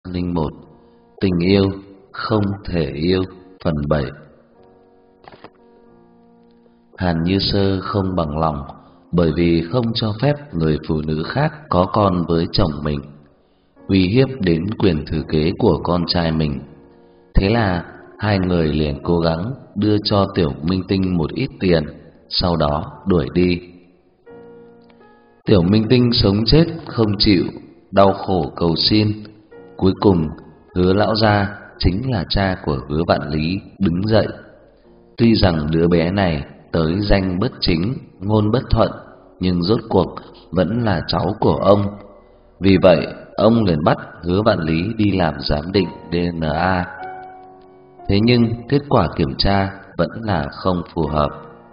Linh một. Tình yêu không thể yêu. Phần 7. Hàn Như Sơ không bằng lòng, bởi vì không cho phép người phụ nữ khác có con với chồng mình, uy hiếp đến quyền thừa kế của con trai mình. Thế là hai người liền cố gắng đưa cho Tiểu Minh Tinh một ít tiền, sau đó đuổi đi. Tiểu Minh Tinh sống chết không chịu, đau khổ cầu xin. Cuối cùng Hứa lão gia, chính là cha của Hứa Vạn Lý, đứng dậy. Tuy rằng đứa bé này tới danh bất chính, ngôn bất thuận, nhưng rốt cuộc vẫn là cháu của ông. Vì vậy ông liền bắt Hứa Vạn Lý đi làm giám định DNA. Thế nhưng kết quả kiểm tra vẫn là không phù hợp.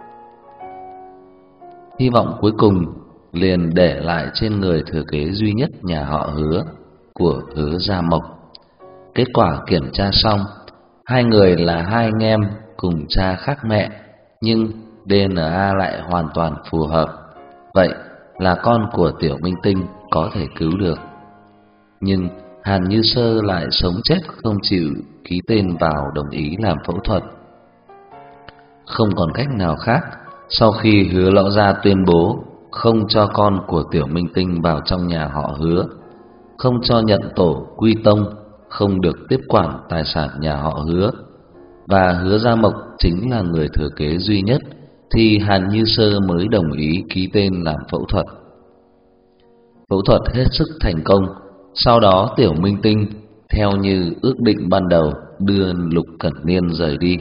Hy vọng cuối cùng liền để lại trên người thừa kế duy nhất nhà họ Hứa, của Hứa Gia Mộc. Kết quả kiểm tra xong, hai người là hai anh em cùng cha khác mẹ, nhưng DNA lại hoàn toàn phù hợp. Vậy là con của Tiểu Minh Tinh có thể cứu được. Nhưng Hàn Như Sơ lại sống chết không chịu ký tên vào đồng ý làm phẫu thuật. Không còn cách nào khác, sau khi Hứa lão gia tuyên bố không cho con của Tiểu Minh Tinh vào trong nhà họ Hứa, không cho nhận tổ quy tông, không được tiếp quản tài sản nhà họ Hứa, và Hứa Gia Mộc chính là người thừa kế duy nhất, thì Hàn Như Sơ mới đồng ý ký tên làm phẫu thuật. Phẫu thuật hết sức thành công. Sau đó Tiểu Minh Tinh theo như ước định ban đầu đưa Lục Cẩn Niên rời đi.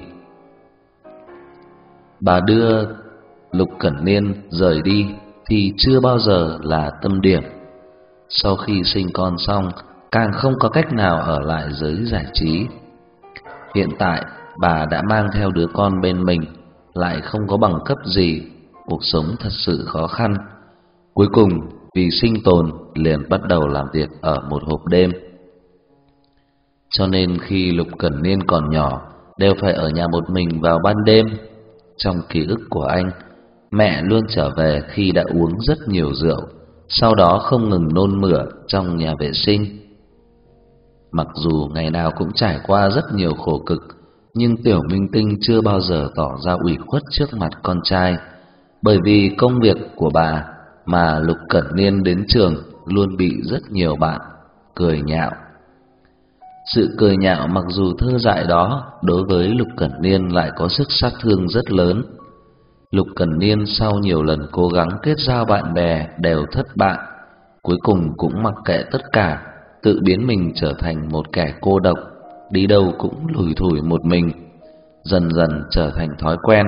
Bà đưa Lục Cẩn Niên rời đi thì chưa bao giờ là tâm điểm. Sau khi sinh con xong, càng không có cách nào ở lại giới giải trí. Hiện tại bà đã mang theo đứa con bên mình, lại không có bằng cấp gì, cuộc sống thật sự khó khăn. Cuối cùng vì sinh tồn liền bắt đầu làm việc ở một hộp đêm. Cho nên khi Lục Cẩn Niên còn nhỏ, đều phải ở nhà một mình vào ban đêm. Trong ký ức của anh, mẹ luôn trở về khi đã uống rất nhiều rượu, sau đó không ngừng nôn mửa trong nhà vệ sinh. Mặc dù ngày nào cũng trải qua rất nhiều khổ cực, nhưng Tiểu Minh Tinh chưa bao giờ tỏ ra ủy khuất trước mặt con trai. Bởi vì công việc của bà mà Lục Cẩn Niên đến trường luôn bị rất nhiều bạn cười nhạo. Sự cười nhạo mặc dù thơ dại đó, đối với Lục Cẩn Niên lại có sức sát thương rất lớn. Lục Cẩn Niên sau nhiều lần cố gắng kết giao bạn bè đều thất bại, cuối cùng cũng mặc kệ tất cả, tự biến mình trở thành một kẻ cô độc, đi đâu cũng lủi thủi một mình, dần dần trở thành thói quen.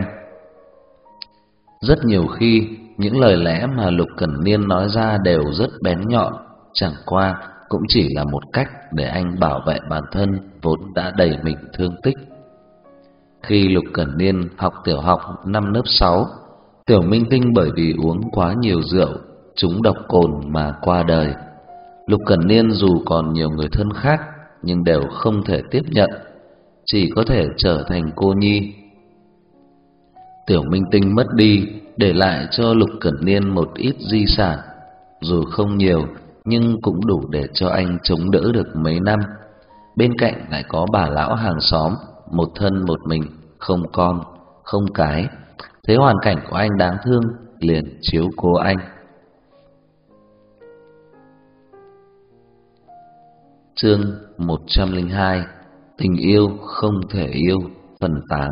Rất nhiều khi những lời lẽ mà Lục Cẩn Niên nói ra đều rất bén nhọn, chẳng qua cũng chỉ là một cách để anh bảo vệ bản thân vốn đã đầy mình thương tích. Khi Lục Cẩn Niên học tiểu học năm lớp 6, Tiểu Minh Tinh bởi vì uống quá nhiều rượu, trúng độc cồn mà qua đời. Lục Cẩn Niên dù còn nhiều người thân khác nhưng đều không thể tiếp nhận, chỉ có thể trở thành cô nhi. Tiểu Minh Tinh mất đi, để lại cho Lục Cẩn Niên một ít di sản, dù không nhiều nhưng cũng đủ để cho anh chống đỡ được mấy năm. Bên cạnh lại có bà lão hàng xóm, một thân một mình, không con, không cái. Thấy hoàn cảnh của anh đáng thương, liền chiếu cố anh. Chương 102. Tình yêu không thể yêu. Phần 8.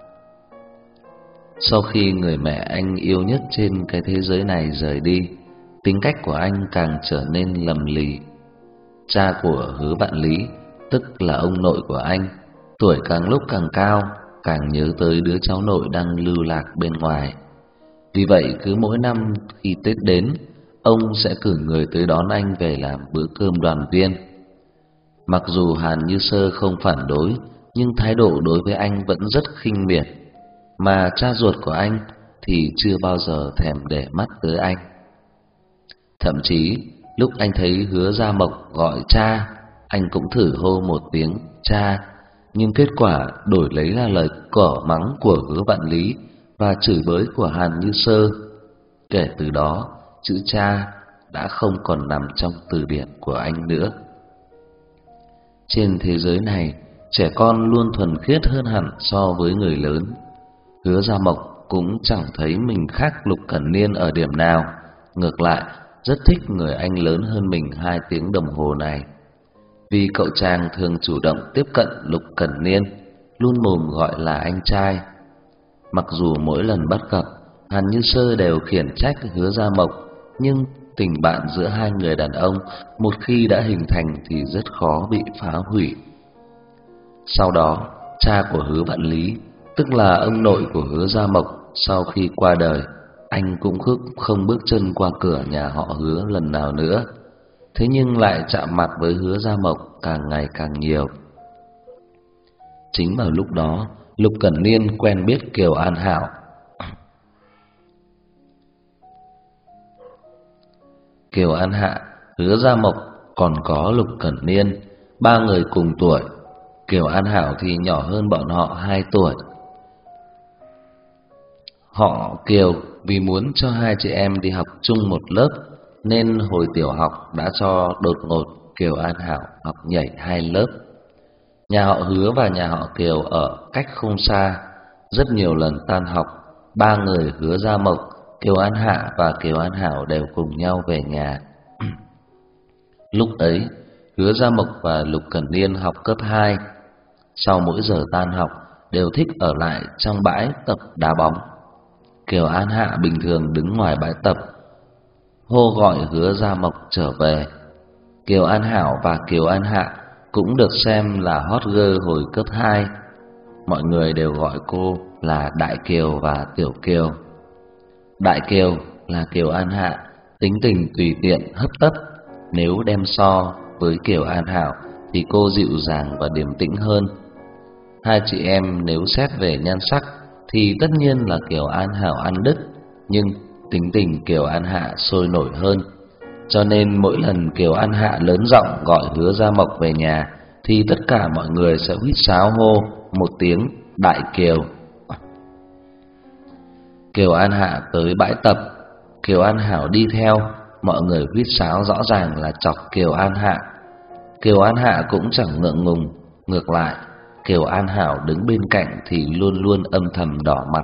Sau khi người mẹ anh yêu nhất trên cái thế giới này rời đi, tính cách của anh càng trở nên lầm lì. Cha của Hứa Vạn Lý, tức là ông nội của anh, tuổi càng lúc càng cao, càng nhớ tới đứa cháu nội đang lưu lạc bên ngoài. Vì vậy cứ mỗi năm khi Tết đến, ông sẽ cử người tới đón anh về làm bữa cơm đoàn viên. Mặc dù Hàn Như Sơ không phản đối, nhưng thái độ đối với anh vẫn rất khinh miệt, mà cha ruột của anh thì chưa bao giờ thèm để mắt tới anh. Thậm chí lúc anh thấy Hứa Gia Mộc gọi cha, anh cũng thử hô một tiếng cha, nhưng kết quả đổi lấy là lời cỏ mắng của Hứa Vạn Lý và chửi bới của Hàn Như Sơ. Kể từ đó, chữ cha đã không còn nằm trong từ điển của anh nữa. Trên thế giới này, trẻ con luôn thuần khiết hơn hẳn so với người lớn. Hứa Gia Mộc cũng chẳng thấy mình khác Lục Cẩn Niên ở điểm nào, ngược lại rất thích người anh lớn hơn mình 2 tiếng đồng hồ này. Vì cậu chàng thường chủ động tiếp cận Lục Cẩn Niên, luôn mồm gọi là anh trai. Mặc dù mỗi lần bắt gặp, Hàn Như Sơ đều khiển trách Hứa Gia Mộc, nhưng tình bạn giữa hai người đàn ông một khi đã hình thành thì rất khó bị phá hủy. Sau đó, cha của Hứa Vạn Lý, tức là ông nội của Hứa Gia Mộc, sau khi qua đời, anh cũng không bước chân qua cửa nhà họ Hứa lần nào nữa. Thế nhưng lại chạm mặt với Hứa Gia Mộc càng ngày càng nhiều. Chính vào lúc đó, Lục Cẩn Niên quen biết Kiều An Hảo. Kiều An Hạ, Hứa Gia Mộc còn có Lục Cẩn Niên, 3 người cùng tuổi. Kiều An Hảo thì nhỏ hơn bọn họ 2 tuổi. Họ Kiều vì muốn cho hai chị em đi học chung một lớp nên hồi tiểu học đã cho đột ngột Kiều An Hảo học nhảy 2 lớp. Nhà họ Hứa và nhà họ Kiều ở cách không xa, rất nhiều lần tan học, 3 người Hứa Gia Mộc, Kiều An Hạ và Kiều An Hảo đều cùng nhau về nhà. Lúc ấy, Hứa Gia Mộc và Lục Cẩn Niên học cấp 2. Sau mỗi giờ tan học đều thích ở lại trong bãi tập đá bóng. Kiều An Hạ bình thường đứng ngoài bãi tập, hô gọi Hứa Gia Mộc trở về. Kiều An Hảo và Kiều An Hạ cũng được xem là hot girl hồi cấp 2. Mọi người đều gọi cô là Đại Kiều và Tiểu Kiều. Đại Kiều là Kiều An Hạ, tính tình tùy tiện hấp tấp. Nếu đem so với Kiều An Hảo thì cô dịu dàng và điềm tĩnh hơn. Hai chị em nếu xét về nhan sắc thì tất nhiên là Kiều An Hảo ăn đứt, nhưng tính tình Kiều An Hạ sôi nổi hơn. Cho nên mỗi lần Kiều An Hạ lớn giọng gọi Hứa Gia Mộc về nhà thì tất cả mọi người sẽ huýt sáo hô một tiếng Đại Kiều. Kiều An Hạ tới bãi tập, Kiều An Hảo đi theo, mọi người huýt sáo rõ ràng là chọc Kiều An Hạ. Kiều An Hạ cũng chẳng ngượng ngùng, ngược lại, Kiều An Hảo đứng bên cạnh thì luôn luôn âm thầm đỏ mặt.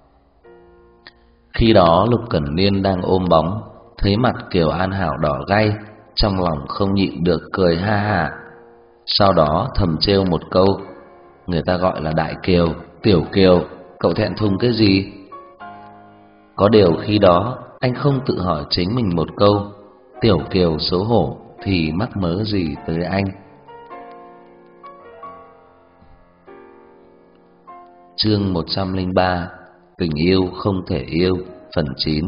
Khi đó Lục Cẩn Niên đang ôm bóng, thấy mặt Kiều An Hảo đỏ gay, trong lòng không nhịn được cười ha ha. Sau đó thầm trêu một câu, người ta gọi là Đại Kiều, Tiểu Kiều, cậu thẹn thùng cái gì? Có điều khi đó anh không tự hỏi chính mình một câu, Tiểu Kiều xấu hổ thì mắc mớ gì tới anh. Chương 103: Tình yêu không thể yêu, phần 9.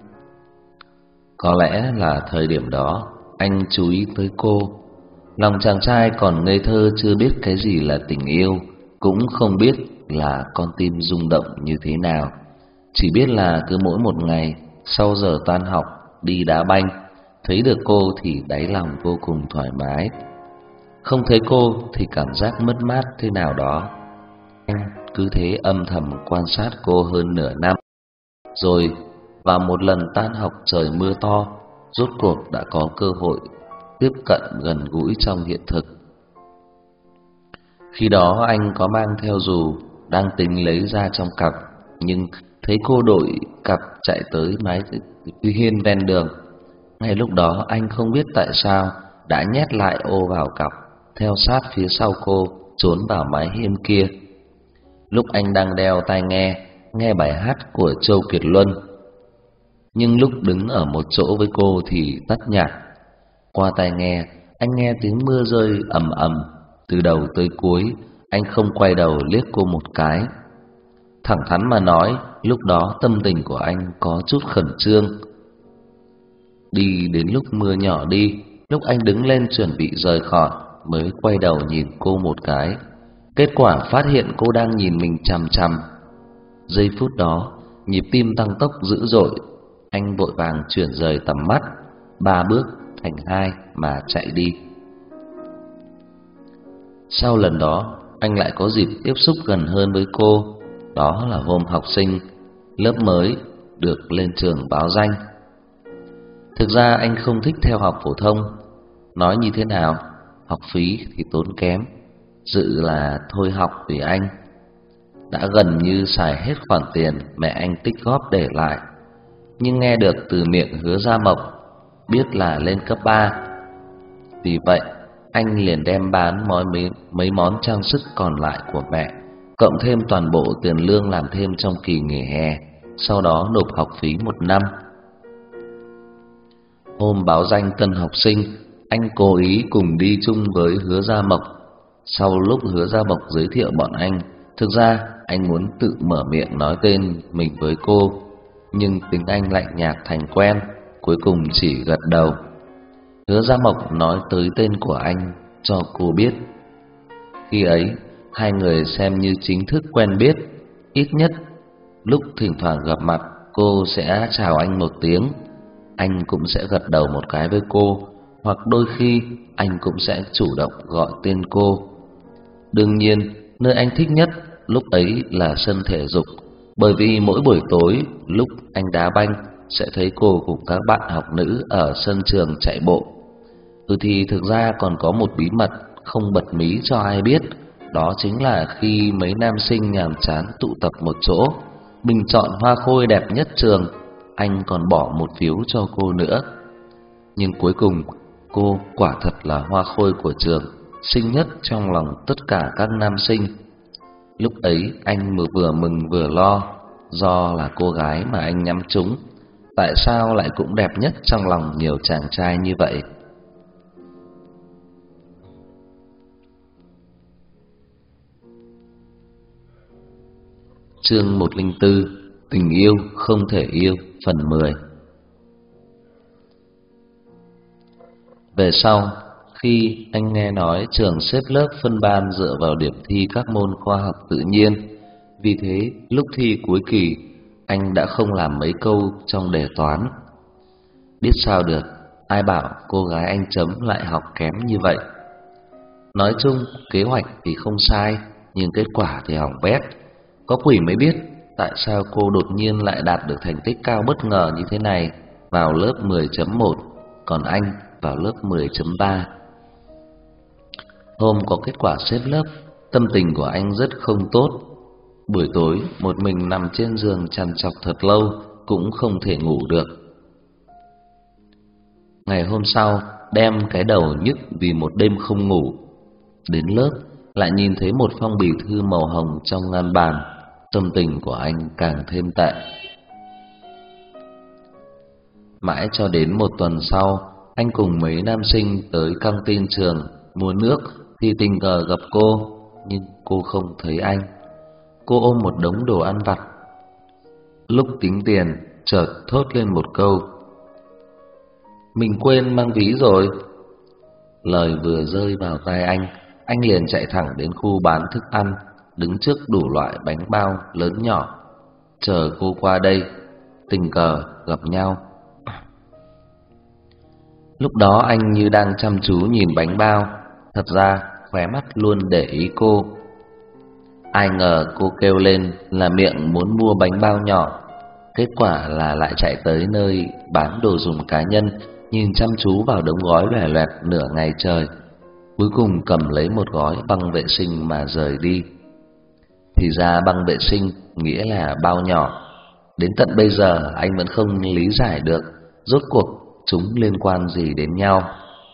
Có lẽ là thời điểm đó anh chú ý tới cô. Lòng chàng trai còn ngây thơ chưa biết cái gì là tình yêu, cũng không biết là con tim rung động như thế nào. Chỉ biết là cứ mỗi một ngày sau giờ tan học đi đá banh, thấy được cô thì đáy lòng vô cùng thoải mái. Không thấy cô thì cảm giác mất mát thế nào đó. Anh cứ thế âm thầm quan sát cô hơn nửa năm. Rồi vào một lần tan học trời mưa to, rốt cuộc đã có cơ hội tiếp cận gần gũi trong hiện thực. Khi đó anh có mang theo dù, đang tính lấy ra trong cặp, nhưng thấy cô đội cặp chạy tới mái hiên ven đường. Ngay lúc đó anh không biết tại sao đã nhét lại ô vào cặp, theo sát phía sau cô trốn vào mái hiên kia. Lúc anh đang đeo tai nghe bài hát của Châu Kiệt Luân, nhưng lúc đứng ở một chỗ với cô thì tắt nhạc. Qua tai nghe, anh nghe tiếng mưa rơi ầm ầm, từ đầu tới cuối anh không quay đầu liếc cô một cái. Thẳng thắn mà nói, lúc đó tâm tình của anh có chút khẩn trương. Đi đến lúc mưa nhỏ đi, lúc anh đứng lên chuẩn bị rời khỏi mới quay đầu nhìn cô một cái. Kết quả phát hiện cô đang nhìn mình chằm chằm. Giây phút đó, nhịp tim tăng tốc dữ dội. Anh vội vàng chuyển rời tầm mắt, 3 bước thành 2 mà chạy đi. Sau lần đó, anh lại có dịp tiếp xúc gần hơn với cô. Đó là hôm học sinh lớp mới được lên trường báo danh. Thực ra anh không thích theo học phổ thông. Nói như thế nào, học phí thì tốn kém, dự là thôi học vì anh. Đã gần như xài hết khoản tiền mẹ anh tích góp để lại, nhưng nghe được từ miệng Hứa Gia Mộc biết là lên cấp 3. Vì vậy, anh liền đem bán mấy món trang sức còn lại của mẹ, cộng thêm toàn bộ tiền lương làm thêm trong kỳ nghỉ hè, sau đó nộp học phí 1 năm. Hôm báo danh tân học sinh, anh cố ý cùng đi chung với Hứa Gia Mộc. Sau lúc Hứa Gia Mộc giới thiệu bọn anh, thực ra anh muốn tự mở miệng nói tên mình với cô, nhưng tính anh lạnh nhạt thành quen, cuối cùng chỉ gật đầu. Hứa Gia Mộc nói tới tên của anh cho cô biết. Khi ấy, hai người xem như chính thức quen biết, ít nhất lúc thỉnh thoảng gặp mặt, cô sẽ chào anh một tiếng, anh cũng sẽ gật đầu một cái với cô, hoặc đôi khi anh cũng sẽ chủ động gọi tên cô. Đương nhiên, nơi anh thích nhất lúc ấy là sân thể dục, bởi vì mỗi buổi tối lúc anh đá banh sẽ thấy cô cùng các bạn học nữ ở sân trường chạy bộ. Thì thực ra còn có một bí mật không bật mí cho ai biết, đó chính là khi mấy nam sinh nhàm chán tụ tập một chỗ, bình chọn hoa khôi đẹp nhất trường, anh còn bỏ một phiếu cho cô nữa. Nhưng cuối cùng, cô quả thật là hoa khôi của trường, xinh nhất trong lòng tất cả các nam sinh. Lúc ấy anh vừa mừng vừa lo, do là cô gái mà anh nhắm trúng, tại sao lại cũng đẹp nhất trong lòng nhiều chàng trai như vậy. Chương 104: Tình yêu không thể yêu, phần 10. Về sau, khi anh nghe nói trường xếp lớp phân ban dựa vào điểm thi các môn khoa học tự nhiên, vì thế lúc thi cuối kỳ, anh đã không làm mấy câu trong đề toán. Biết sao được, ai bảo cô gái anh chấm lại học kém như vậy. Nói chung, kế hoạch thì không sai, nhưng kết quả thì hỏng bét. Có quỷ mới biết tại sao cô đột nhiên lại đạt được thành tích cao bất ngờ như thế này, vào lớp 10.1, còn anh vào lớp 10.3. Hôm có kết quả xếp lớp, tâm tình của anh rất không tốt. Buổi tối một mình nằm trên giường trằn trọc thật lâu cũng không thể ngủ được. Ngày hôm sau, đem cái đầu nhức vì một đêm không ngủ. Đến lớp lại nhìn thấy một phong bì thư màu hồng trong ngăn bàn, tâm tình của anh càng thêm tệ. Mãi cho đến một tuần sau, anh cùng mấy nam sinh tới căng tin trường mua nước thì tình cờ gặp cô, nhưng cô không thấy anh. Cô ôm một đống đồ ăn vặt. Lúc tính tiền, chợt thốt lên một câu: "Mình quên mang ví rồi." Lời vừa rơi vào tai anh liền chạy thẳng đến khu bán thức ăn, đứng trước đủ loại bánh bao lớn nhỏ, chờ cô qua đây, tình cờ gặp nhau. Lúc đó anh như đang chăm chú nhìn bánh bao, thật ra khóe mắt luôn để ý cô. Ai ngờ cô kêu lên là miệng muốn mua bánh bao nhỏ, kết quả là lại chạy tới nơi bán đồ dùng cá nhân, nhìn chăm chú vào đống gói loè loẹt nửa ngày trời, cuối cùng cầm lấy một gói băng vệ sinh mà rời đi. Thì ra băng vệ sinh nghĩa là bao nhỏ. Đến tận bây giờ anh vẫn không lý giải được rốt cuộc chúng liên quan gì đến nhau.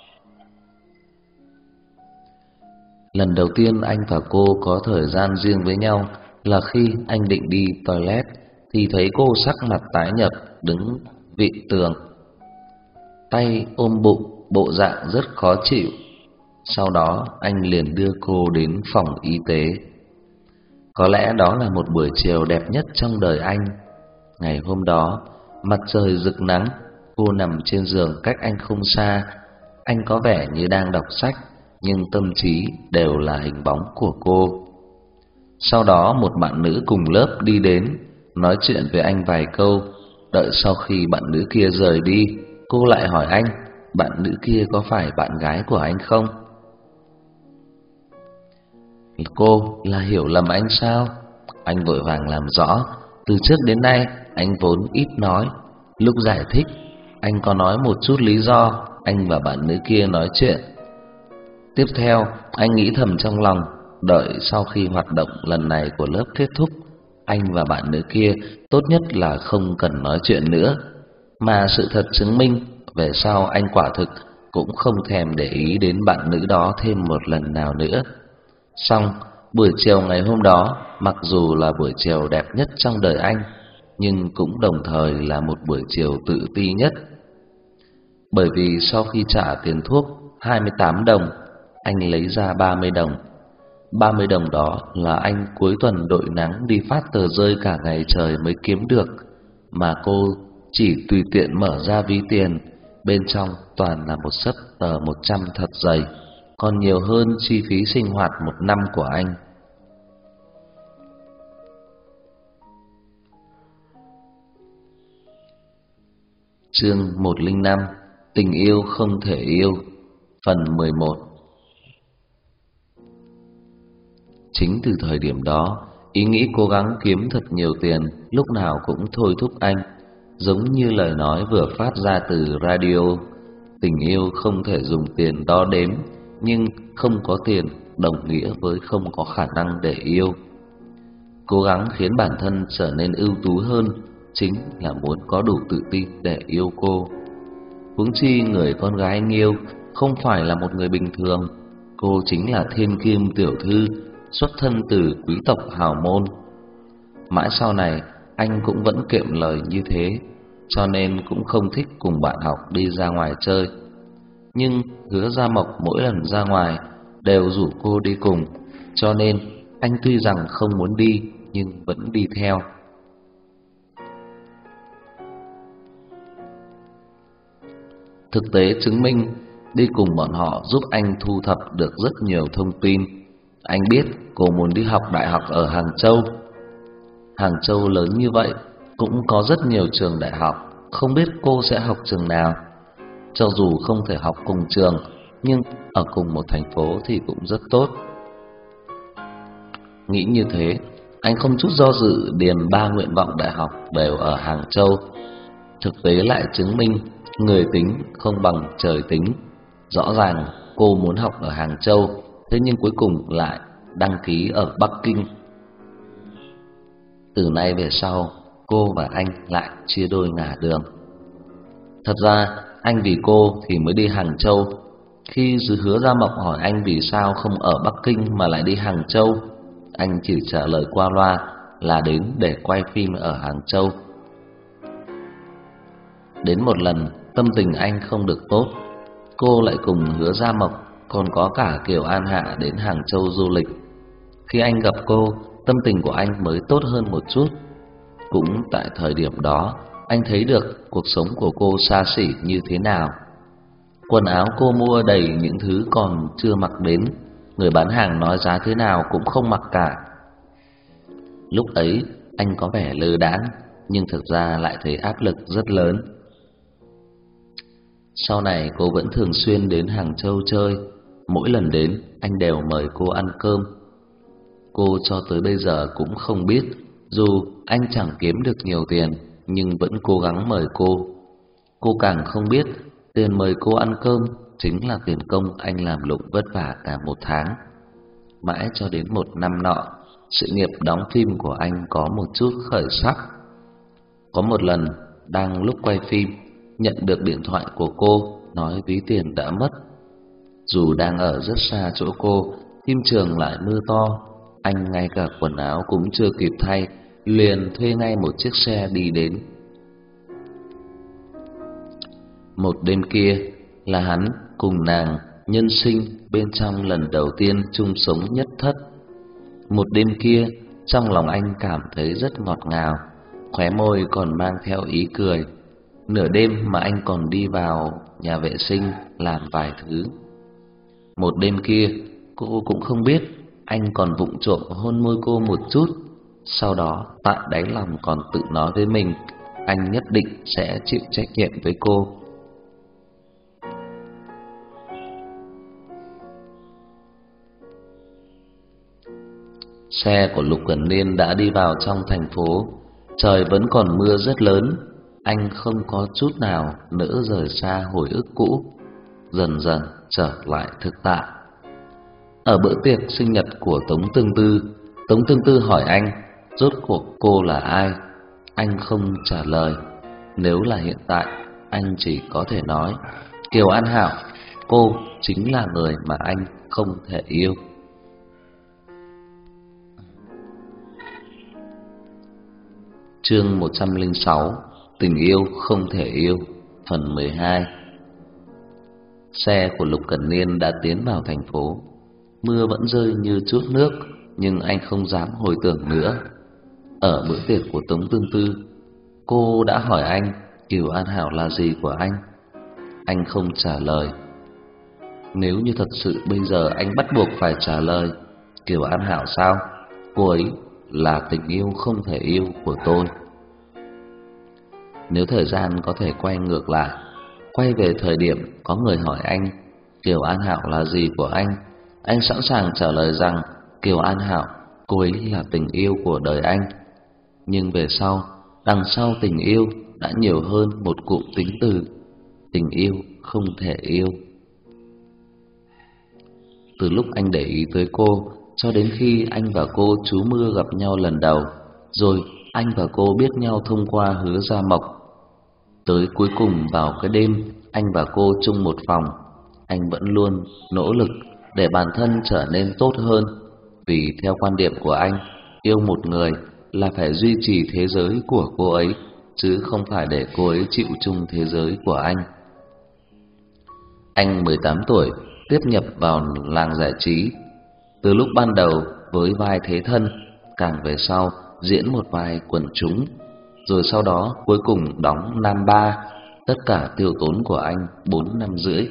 Lần đầu tiên anh và cô có thời gian riêng với nhau là khi anh định đi toilet thì thấy cô sắc mặt tái nhợt đứng vị tường, tay ôm bụng, bộ dạng rất khó chịu. Sau đó anh liền đưa cô đến phòng y tế. Có lẽ đó là một buổi chiều đẹp nhất trong đời anh. Ngày hôm đó, mặt trời rực nắng, cô nằm trên giường cách anh không xa. Anh có vẻ như đang đọc sách, nhưng tâm trí đều là hình bóng của cô. Sau đó một bạn nữ cùng lớp đi đến, nói chuyện với anh vài câu. Đợi sau khi bạn nữ kia rời đi, cô lại hỏi anh, bạn nữ kia có phải bạn gái của anh không? Cô là hiểu lầm anh sao? Anh vội vàng làm rõ, từ trước đến nay anh vốn ít nói. Lúc giải thích, anh có nói một chút lý do anh và bạn nữ kia nói chuyện. Tiếp theo, anh nghĩ thầm trong lòng, đợi sau khi hoạt động lần này của lớp kết thúc, anh và bạn nữ kia tốt nhất là không cần nói chuyện nữa. Mà sự thật chứng minh, về sau anh quả thực cũng không thèm để ý đến bạn nữ đó thêm một lần nào nữa. Xong, buổi chiều ngày hôm đó, mặc dù là buổi chiều đẹp nhất trong đời anh, nhưng cũng đồng thời là một buổi chiều tự ti nhất. Bởi vì sau khi trả tiền thuốc 28 đồng, anh lấy ra 30 đồng. 30 đồng đó là anh cuối tuần đội nắng đi phát tờ rơi cả ngày trời mới kiếm được, mà cô chỉ tùy tiện mở ra ví tiền, bên trong toàn là một xấp tờ 100 thật dày, còn nhiều hơn chi phí sinh hoạt một năm của anh. Chương 105: Tình yêu không thể yêu. Phần 11. Chính từ thời điểm đó, ý nghĩ cố gắng kiếm thật nhiều tiền lúc nào cũng thôi thúc anh, giống như lời nói vừa phát ra từ radio. Tình yêu không thể dùng tiền đo đếm, nhưng không có tiền đồng nghĩa với không có khả năng để yêu. Cố gắng khiến bản thân trở nên ưu tú hơn chính là muốn có đủ tự tin để yêu cô. Huống chi người con gái anh yêu không phải là một người bình thường, cô chính là thiên kim tiểu thư, xuất thân từ quý tộc hào môn. Mãi sau này anh cũng vẫn kiệm lời như thế, cho nên cũng không thích cùng bạn học đi ra ngoài chơi. Nhưng Hứa Gia Mộc mỗi lần ra ngoài đều rủ cô đi cùng, cho nên anh tuy rằng không muốn đi nhưng vẫn đi theo. Thực tế chứng minh, đi cùng bọn họ giúp anh thu thập được rất nhiều thông tin. Anh biết cô muốn đi học đại học ở Hàng Châu. Hàng Châu lớn như vậy, cũng có rất nhiều trường đại học, không biết cô sẽ học trường nào. Cho dù không thể học cùng trường, nhưng ở cùng một thành phố thì cũng rất tốt. Nghĩ như thế, anh không chút do dự điền 3 nguyện vọng đại học đều ở Hàng Châu. Thực tế lại chứng minh người tính không bằng trời tính. Rõ ràng cô muốn học ở Hàng Châu, thế nhưng cuối cùng lại đăng ký ở Bắc Kinh. Từ nay về sau, cô và anh lại chia đôi ngả đường. Thật ra anh vì cô thì mới đi Hàng Châu. Khi Hứa Gia Mộc hỏi anh vì sao không ở Bắc Kinh mà lại đi Hàng Châu, anh chỉ trả lời qua loa là đến để quay phim ở Hàng Châu. Đến một lần tâm tình anh không được tốt, cô lại cùng Hứa Gia Mộc còn có cả Kiều An Hạ đến Hàng Châu du lịch. Khi anh gặp cô, tâm tình của anh mới tốt hơn một chút. Cũng tại thời điểm đó, anh thấy được cuộc sống của cô xa xỉ như thế nào. Quần áo cô mua đầy những thứ còn chưa mặc đến, người bán hàng nói giá thế nào cũng không mặc cả. Lúc ấy anh có vẻ lơ đãng, nhưng thực ra lại thấy áp lực rất lớn. Sau này cô vẫn thường xuyên đến Hàng Châu chơi, mỗi lần đến anh đều mời cô ăn cơm. Cô cho tới bây giờ cũng không biết, dù anh chẳng kiếm được nhiều tiền nhưng vẫn cố gắng mời cô. Cô càng không biết tiền mời cô ăn cơm chính là tiền công anh làm lụng vất vả cả một tháng. Mãi cho đến một năm nọ, sự nghiệp đóng phim của anh có một chút khởi sắc. Có một lần đang lúc quay phim, nhận được điện thoại của cô nói ví tiền đã mất. Dù đang ở rất xa chỗ cô, phim trường lại mưa to, anh ngay cả quần áo cũng chưa kịp thay, liền thuê ngay một chiếc xe đi đến. Một đêm kia là hắn cùng nàng nhân sinh bên trong lần đầu tiên chung sống nhất thất. Một đêm kia, trong lòng anh cảm thấy rất ngọt ngào, khóe môi còn mang theo ý cười. Nửa đêm mà anh còn đi vào nhà vệ sinh làm vài thứ. Một đêm kia, cô cũng không biết anh còn vụng trộm hôn môi cô một chút. Sau đó tại đáy lòng còn tự nói với mình, anh nhất định sẽ chịu trách nhiệm với cô. Xe của Lục Cẩn Niên đã đi vào trong thành phố. Trời vẫn còn mưa rất lớn. Anh không có chút nào nỡ rời xa hồi ức cũ, dần dần trở lại thực tại. Ở bữa tiệc sinh nhật của Tống Tương Tư hỏi anh rốt cuộc cô là ai. Anh không trả lời. Nếu là hiện tại, anh chỉ có thể nói Kiều An Hảo, cô chính là người mà anh không thể yêu. Chương 106: Tình yêu không thể yêu, phần 12. Xe của Lục Cẩn Niên đã tiến vào thành phố. Mưa vẫn rơi như chút nước, nhưng anh không dám hồi tưởng nữa. Ở bữa tiệc của Tống Tương Tư, cô đã hỏi anh Kiều An Hảo là gì của anh. Anh không trả lời. Nếu như thật sự bây giờ anh bắt buộc phải trả lời Kiều An Hảo sao? Cô ấy là tình yêu không thể yêu của tôi. Nếu thời gian có thể quay ngược lại, quay về thời điểm có người hỏi anh Kiều An Hảo là gì của anh sẵn sàng trả lời rằng Kiều An Hảo, cô ấy là tình yêu của đời anh. Nhưng về sau, đằng sau tình yêu đã nhiều hơn một cụm tính từ: tình yêu không thể yêu. Từ lúc anh để ý tới cô cho đến khi anh và cô trú mưa gặp nhau lần đầu, rồi anh và cô biết nhau thông qua Hứa Gia Mộc, tới cuối cùng vào cái đêm anh và cô chung một phòng, anh vẫn luôn nỗ lực để bản thân trở nên tốt hơn. Vì theo quan điểm của anh, yêu một người là phải duy trì thế giới của cô ấy, chứ không phải để cô ấy chịu chung thế giới của anh. Anh 18 tuổi, tiếp nhập vào làng giải trí. Từ lúc ban đầu với vai thế thân, càng về sau diễn một vai quần chúng, rồi sau đó cuối cùng đóng nam ba. Tất cả tiêu tốn của anh 4 năm rưỡi.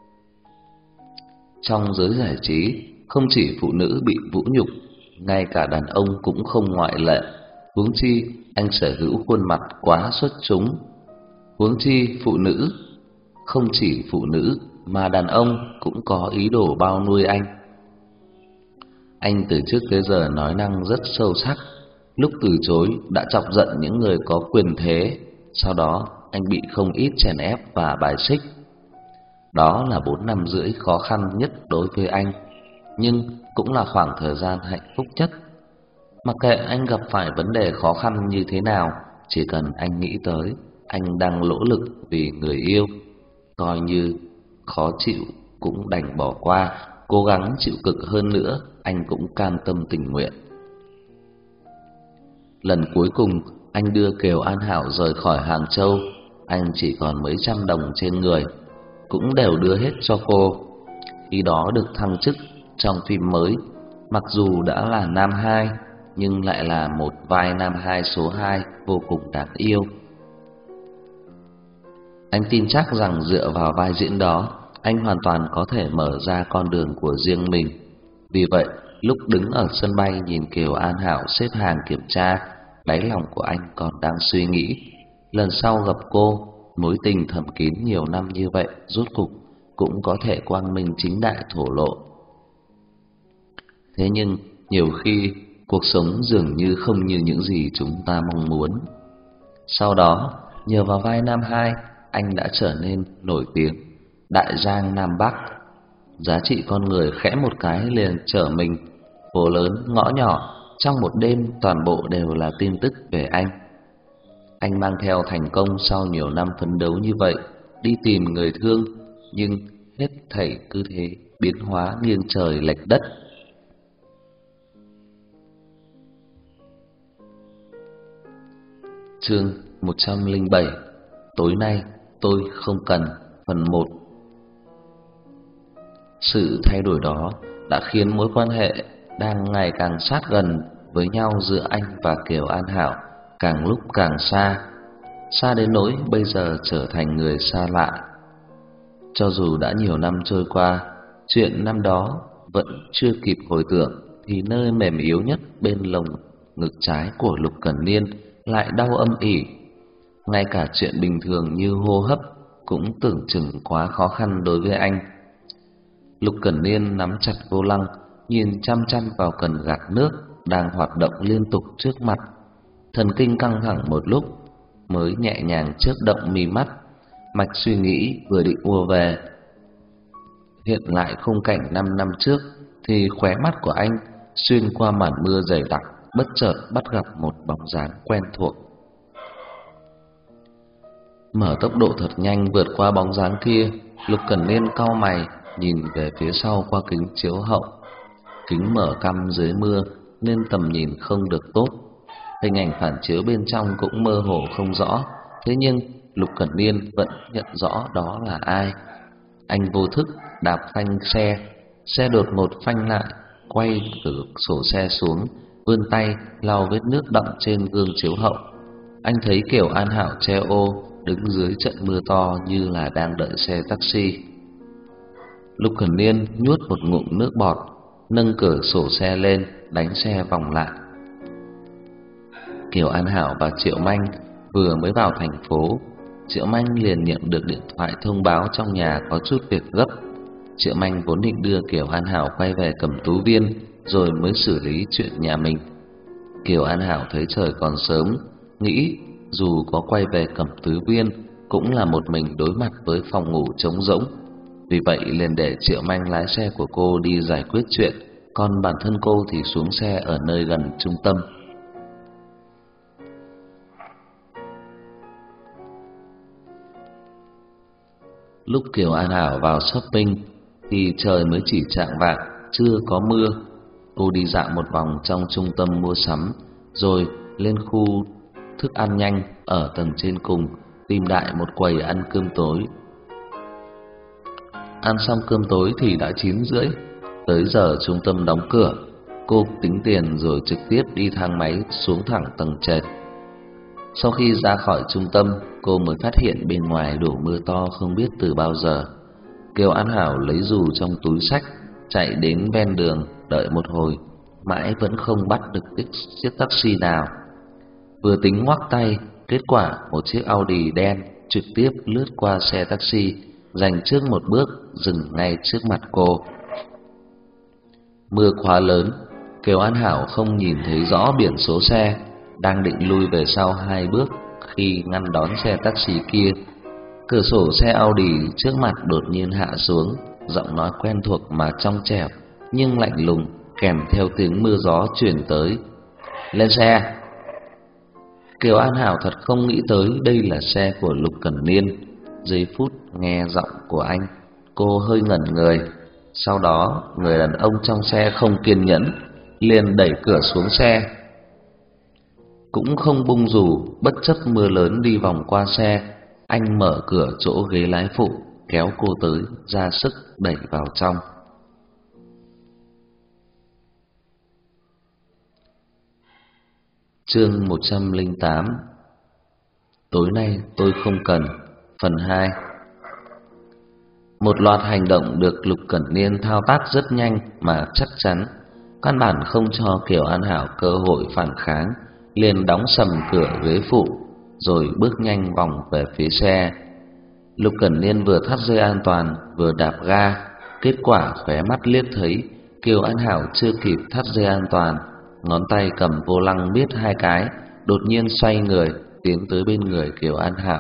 Trong giới giải trí, không chỉ phụ nữ bị vũ nhục, ngay cả đàn ông cũng không ngoại lệ. Huống chi anh sở hữu khuôn mặt quá xuất chúng. Huống chi phụ nữ, không chỉ phụ nữ mà đàn ông cũng có ý đồ bao nuôi anh. Anh từ trước tới giờ nói năng rất sâu sắc, lúc từ chối đã chọc giận những người có quyền thế. Sau đó anh bị không ít chèn ép và bài xích. Đó là 4 năm rưỡi khó khăn nhất đối với anh, nhưng cũng là khoảng thời gian hạnh phúc nhất. Mặc kệ anh gặp phải vấn đề khó khăn như thế nào, chỉ cần anh nghĩ tới anh đang nỗ lực vì người yêu, coi như khó chịu cũng đành bỏ qua, cố gắng chịu cực hơn nữa anh cũng cam tâm tình nguyện. Lần cuối cùng anh đưa Kiều An Hảo rời khỏi Hàng Châu, anh chỉ còn mấy trăm đồng trên người, cũng đều đưa hết cho cô. Khi đó được thăng chức trong phim mới, mặc dù đã là nam hai, nhưng lại là một vai nam hai số 2 vô cùng đáng yêu. Anh tin chắc rằng dựa vào vai diễn đó, anh hoàn toàn có thể mở ra con đường của riêng mình. Vì vậy, lúc đứng ở sân bay nhìn Kiều An Hảo xếp hàng kiểm tra, đáy lòng của anh còn đang suy nghĩ, lần sau gặp cô, mối tình thầm kín nhiều năm như vậy rốt cục cũng có thể quang minh chính đại thổ lộ. Thế nhưng nhiều khi cuộc sống dường như không như những gì chúng ta mong muốn. Sau đó, nhờ vào vai nam hai, anh đã trở nên nổi tiếng, đại giang Nam Bắc. Giá trị con người khẽ một cái liền trở mình, phố lớn ngõ nhỏ, trong một đêm toàn bộ đều là tin tức về anh. Anh mang theo thành công sau nhiều năm phấn đấu như vậy, đi tìm người thương, nhưng hết thảy cứ thế biến hóa nghiêng trời lệch đất. Chương 107: Tối nay tôi không cần, phần 1. Sự thay đổi đó đã khiến mối quan hệ đang ngày càng sát gần với nhau giữa anh và Kiều An Hảo càng lúc càng xa, xa đến nỗi bây giờ trở thành người xa lạ. Cho dù đã nhiều năm trôi qua, chuyện năm đó vẫn chưa kịp hồi tưởng, thì nơi mềm yếu nhất bên lồng ngực trái của Lục Cẩn Niên lại đau âm ỉ. Ngay cả chuyện bình thường như hô hấp cũng tưởng chừng quá khó khăn đối với anh. Lục Cẩn Niên nắm chặt vô lăng, nhìn chăm chăm vào cần gạt nước đang hoạt động liên tục trước mặt. Thần kinh căng thẳng một lúc mới nhẹ nhàng chớp động mí mắt. Mạch suy nghĩ vừa định ùa về, hiện lại khung cảnh 5 năm trước, thì khóe mắt của anh xuyên qua màn mưa dày đặc, bất chợt bắt gặp một bóng dáng quen thuộc. Mở tốc độ thật nhanh vượt qua bóng dáng kia, Lục Cẩn Niên cau mày nhìn về phía sau qua kính chiếu hậu. Kính mở căm dưới mưa nên tầm nhìn không được tốt. Hình ảnh phản chiếu bên trong cũng mơ hồ không rõ, thế nhưng Lục Cẩn Niên vẫn nhận rõ đó là ai. Anh vô thức đạp phanh xe, xe đột ngột phanh lại, quay cửa sổ xe xuống, vươn tay lau vết nước đọng trên gương chiếu hậu. Anh thấy Kiều An Hảo che ô đứng dưới trận mưa to như là đang đợi xe taxi. Lục Cẩn Niên nuốt một ngụm nước bọt, nâng cửa sổ xe lên, đánh xe vòng lại. Kiều An Hảo và Triệu Manh vừa mới vào thành phố. Triệu Manh liền nhận được điện thoại thông báo trong nhà có chút việc gấp. Triệu Manh vốn định đưa Kiều An Hảo quay về Cẩm Tú Viên rồi mới xử lý chuyện nhà mình. Kiều An Hảo thấy trời còn sớm, nghĩ dù có quay về Cẩm Tú Viên cũng là một mình đối mặt với phòng ngủ trống rỗng. Vì vậy liền để Triệu Manh lái xe của cô đi giải quyết chuyện, còn bản thân cô thì xuống xe ở nơi gần trung tâm. Lúc Kiều An Hảo vào shopping thì trời mới chỉ chạng vạng, chưa có mưa. Cô đi dạo một vòng trong trung tâm mua sắm, rồi lên khu thức ăn nhanh ở tầng trên cùng, tìm đại một quầy ăn cơm tối. Ăn xong cơm tối thì đã 9:30, tới giờ trung tâm đóng cửa. Cô tính tiền rồi trực tiếp đi thang máy xuống thẳng tầng trệt. Sau khi ra khỏi trung tâm, cô mới phát hiện bên ngoài đổ mưa to không biết từ bao giờ. Kiều An Hảo lấy dù trong túi xách, chạy đến ven đường đợi một hồi, mãi vẫn không bắt được chiếc taxi nào. Vừa tính ngoắc tay, kết quả một chiếc Audi đen trực tiếp lướt qua xe taxi, dành trước một bước dừng ngay trước mặt cô. Mưa quá lớn, Kiều An Hảo không nhìn thấy rõ biển số xe, đang định lui về sau 2 bước khi ngăn đón xe taxi kia. Cửa sổ xe Audi trước mặt đột nhiên hạ xuống, giọng nói quen thuộc mà trong trẻo nhưng lạnh lùng, kèm theo tiếng mưa gió truyền tới: "Lên xe." Kiều An Hảo thật không nghĩ tới đây là xe của Lục Cẩn Niên. Giây phút nghe giọng của anh, cô hơi ngẩn người. Sau đó người đàn ông trong xe không kiên nhẫn, liền đẩy cửa xuống xe. Cũng không bung dù, bất chấp mưa lớn đi vòng qua xe, anh mở cửa chỗ ghế lái phụ, kéo cô tới, ra sức đẩy vào trong. Chương 108. Tối nay tôi không cần. Phần 2. Một loạt hành động được Lục Cẩn Niên thao tác rất nhanh mà chắc chắn, căn bản không cho Kiều An Hảo cơ hội phản kháng, liền đóng sầm cửa ghế phụ, rồi bước nhanh vòng về phía xe. Lục Cẩn Niên vừa thắt dây an toàn vừa đạp ga, kết quả khóe mắt liếc thấy Kiều An Hảo chưa kịp thắt dây an toàn, ngón tay cầm vô lăng miết 2 cái, đột nhiên xoay người tiến tới bên người Kiều An Hảo.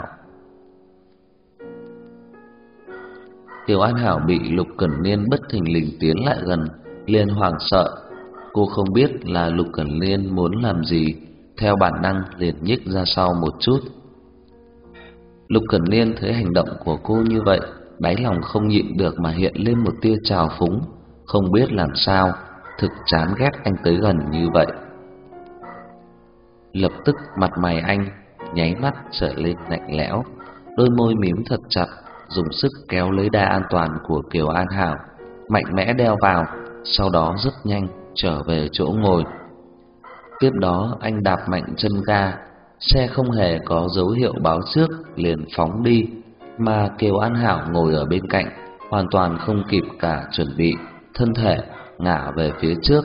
Kiều An Hảo bị Lục Cẩn Niên bất thình lình tiến lại gần, liền hoảng sợ. Cô không biết là Lục Cẩn Niên muốn làm gì, theo bản năng liền nhích ra sau một chút. Lục Cẩn Niên thấy hành động của cô như vậy, đáy lòng không nhịn được mà hiện lên một tia trào phúng, không biết làm sao, thực chán ghét anh tới gần như vậy. Lập tức mặt mày anh nháy mắt trở lên lạnh lẽo, đôi môi mím thật chặt, dùng sức kéo lấy đai an toàn của Kiều An Hảo, mạnh mẽ đeo vào, sau đó rất nhanh trở về chỗ ngồi. Tiếp đó anh đạp mạnh chân ga, xe không hề có dấu hiệu báo trước liền phóng đi, mà Kiều An Hảo ngồi ở bên cạnh, hoàn toàn không kịp cả chuẩn bị, thân thể ngả về phía trước.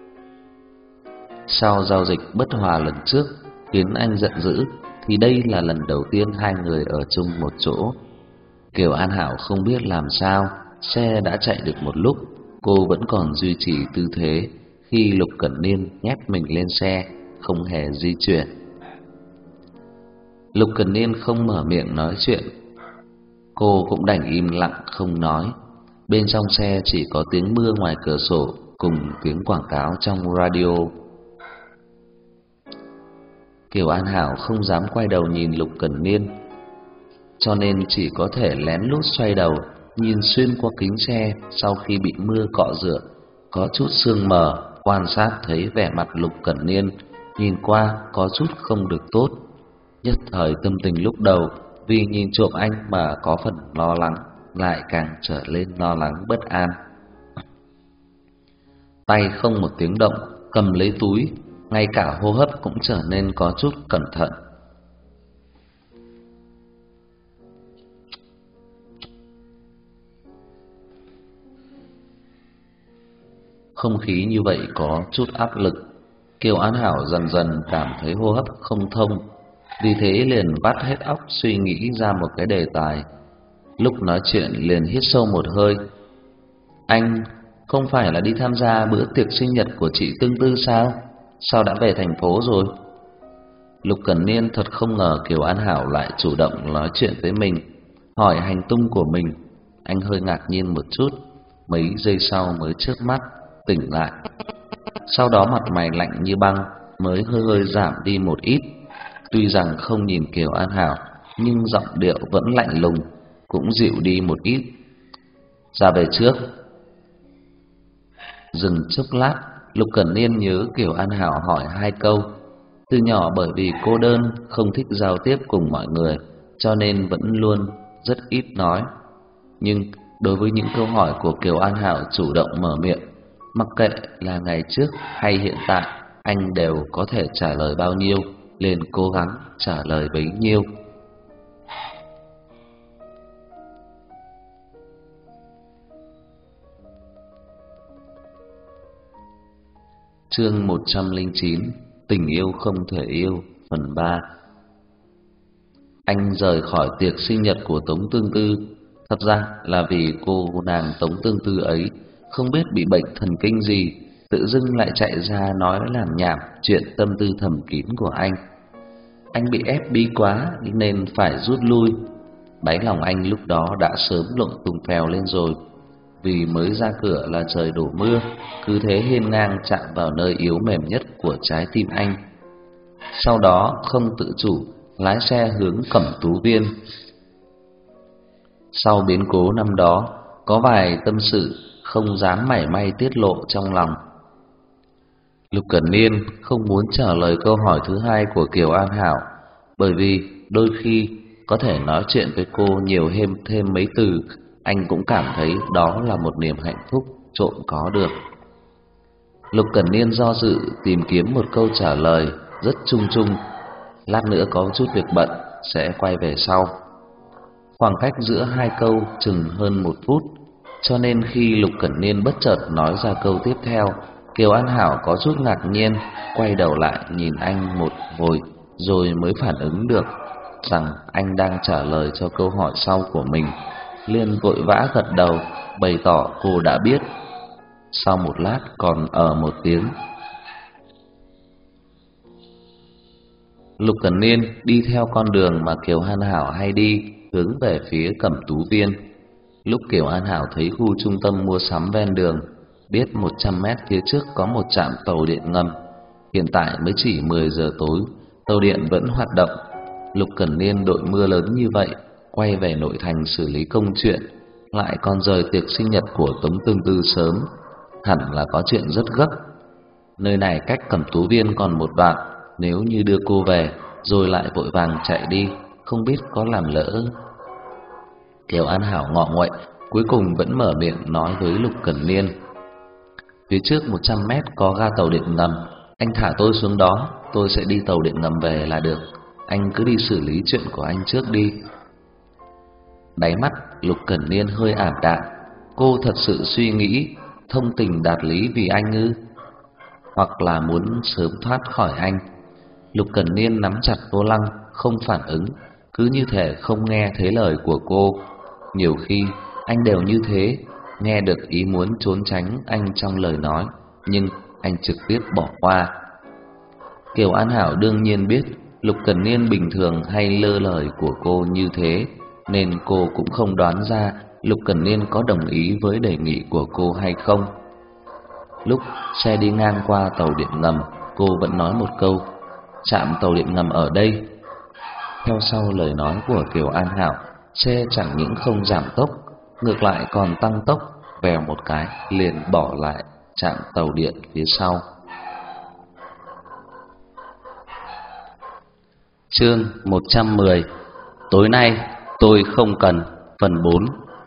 Sau giao dịch bất hòa lần trước khiến anh giận dữ, thì đây là lần đầu tiên hai người ở chung một chỗ. Kiều An Hảo không biết làm sao, xe đã chạy được một lúc, cô vẫn còn duy trì tư thế khi Lục Cẩn Niên nhét mình lên xe, không hề di chuyển. Lục Cẩn Niên không mở miệng nói chuyện, cô cũng đành im lặng không nói. Bên trong xe chỉ có tiếng mưa ngoài cửa sổ cùng tiếng quảng cáo trong radio. Kiều An Hảo không dám quay đầu nhìn Lục Cẩn Niên, cho nên chỉ có thể lén lút xoay đầu nhìn xuyên qua kính xe. Sau khi bị mưa cọ rửa, có chút sương mờ, quan sát thấy vẻ mặt Lục Cẩn Niên nhìn qua có chút không được tốt. Nhất thời tâm tình lúc đầu vì nhìn trộm anh mà có phần lo lắng, lại càng trở lên lo lắng bất an. Tay không một tiếng động cầm lấy túi, ngay cả hô hấp cũng trở nên có chút cẩn thận. Không khí như vậy có chút áp lực. Kiều An Hảo dần dần cảm thấy hô hấp không thông, vì thế liền vắt hết óc suy nghĩ ra một cái đề tài. Lúc nói chuyện liền hít sâu một hơi. Anh không phải là đi tham gia bữa tiệc sinh nhật của chị Tương Tư sao? Sao đã về thành phố rồi? Lục Cẩn Niên thật không ngờ Kiều An Hảo lại chủ động nói chuyện với mình, hỏi hành tung của mình. Anh hơi ngạc nhiên một chút, mấy giây sau mới chớp mắt tỉnh lại. Sau đó mặt mày lạnh như băng, mới hơi hơi giảm đi một ít. Tuy rằng không nhìn Kiều An Hảo, nhưng giọng điệu vẫn lạnh lùng, cũng dịu đi một ít. Ra về trước. Dừng chốc lát, Lục Cẩn Niên nhớ Kiều An Hảo hỏi hai câu. Từ nhỏ bởi vì cô đơn, không thích giao tiếp cùng mọi người, cho nên vẫn luôn rất ít nói. Nhưng đối với những câu hỏi của Kiều An Hảo chủ động mở miệng, mặc kệ là ngày trước hay hiện tại, anh đều có thể trả lời bao nhiêu, liền cố gắng trả lời bấy nhiêu. Chương 109: Tình yêu không thể yêu, phần 3. Anh rời khỏi tiệc sinh nhật của Tống Tương Tư, thật ra là vì cô nàng Tống Tương Tư ấy không biết bị bệnh thần kinh gì, tự dưng lại chạy ra nói làm nhảm chuyện tâm tư thầm kín của anh. Anh bị ép bí quá nên phải rút lui. Đáy lòng anh lúc đó đã sớm lộn tùng phèo lên rồi, vì mới ra cửa là trời đổ mưa, cứ thế hiên ngang chạm vào nơi yếu mềm nhất của trái tim anh. Sau đó không tự chủ lái xe hướng Cẩm Tú Viên. Sau biến cố năm đó, có vài tâm sự không dám mảy may tiết lộ trong lòng. Lục Cẩn Niên không muốn trả lời câu hỏi thứ hai của Kiều An Hảo, bởi vì đôi khi có thể nói chuyện với cô nhiều thêm mấy từ, anh cũng cảm thấy đó là một niềm hạnh phúc trộm có được. Lục Cẩn Niên do dự tìm kiếm một câu trả lời rất chung chung. Lát nữa có chút việc bận, sẽ quay về sau. Khoảng cách giữa hai câu chừng hơn 1 phút, cho nên khi Lục Cẩn Niên bất chợt nói ra câu tiếp theo, Kiều An Hảo có chút ngạc nhiên, quay đầu lại nhìn anh một hồi, rồi mới phản ứng được rằng anh đang trả lời cho câu hỏi sau của mình, liền vội vã gật đầu, bày tỏ cô đã biết. Sau một lát còn một tiếng. Lục Cẩn Niên đi theo con đường mà Kiều An Hảo hay đi, hướng về phía Cẩm Tú Viên. Lúc Kiều An Hảo thấy khu trung tâm mua sắm ven đường, biết 100 mét phía trước có một trạm tàu điện ngầm. Hiện tại mới chỉ 10 giờ tối, tàu điện vẫn hoạt động. Lục Cẩn Niên đội mưa lớn như vậy, quay về nội thành xử lý công chuyện, lại còn rời tiệc sinh nhật của Tống Tương Tư sớm, hẳn là có chuyện rất gấp. Nơi này cách Cẩm Tú Viên còn một đoạn, nếu như đưa cô về rồi lại vội vàng chạy đi, không biết có làm lỡ. Kiều An Hảo ngọ nguậy, cuối cùng vẫn mở miệng nói với Lục Cẩn Niên. Phía trước 100 mét có ga tàu điện ngầm, anh thả tôi xuống đó, tôi sẽ đi tàu điện ngầm về là được. Anh cứ đi xử lý chuyện của anh trước đi. Đáy mắt Lục Cẩn Niên hơi ảm đạm. Cô thật sự suy nghĩ thông tình đạt lý vì anh ư? Hoặc là muốn sớm thoát khỏi anh? Lục Cẩn Niên nắm chặt vô lăng, không phản ứng, cứ như thể không nghe thấy lời của cô. Nhiều khi anh đều như thế, nghe được ý muốn trốn tránh anh trong lời nói, nhưng anh trực tiếp bỏ qua. Kiều An Hảo đương nhiên biết Lục Cẩn Niên bình thường hay lơ lời của cô như thế, nên cô cũng không đoán ra Lục Cẩn Niên có đồng ý với đề nghị của cô hay không. Lúc xe đi ngang qua tàu điện ngầm, cô vẫn nói một câu: "Trạm tàu điện ngầm ở đây." Theo sau lời nói của Kiều An Hảo, xe chẳng những không giảm tốc, ngược lại còn tăng tốc, vèo một cái liền bỏ lại trạm tàu điện phía sau. Chương 110: Tối nay tôi không cần. Phần 4.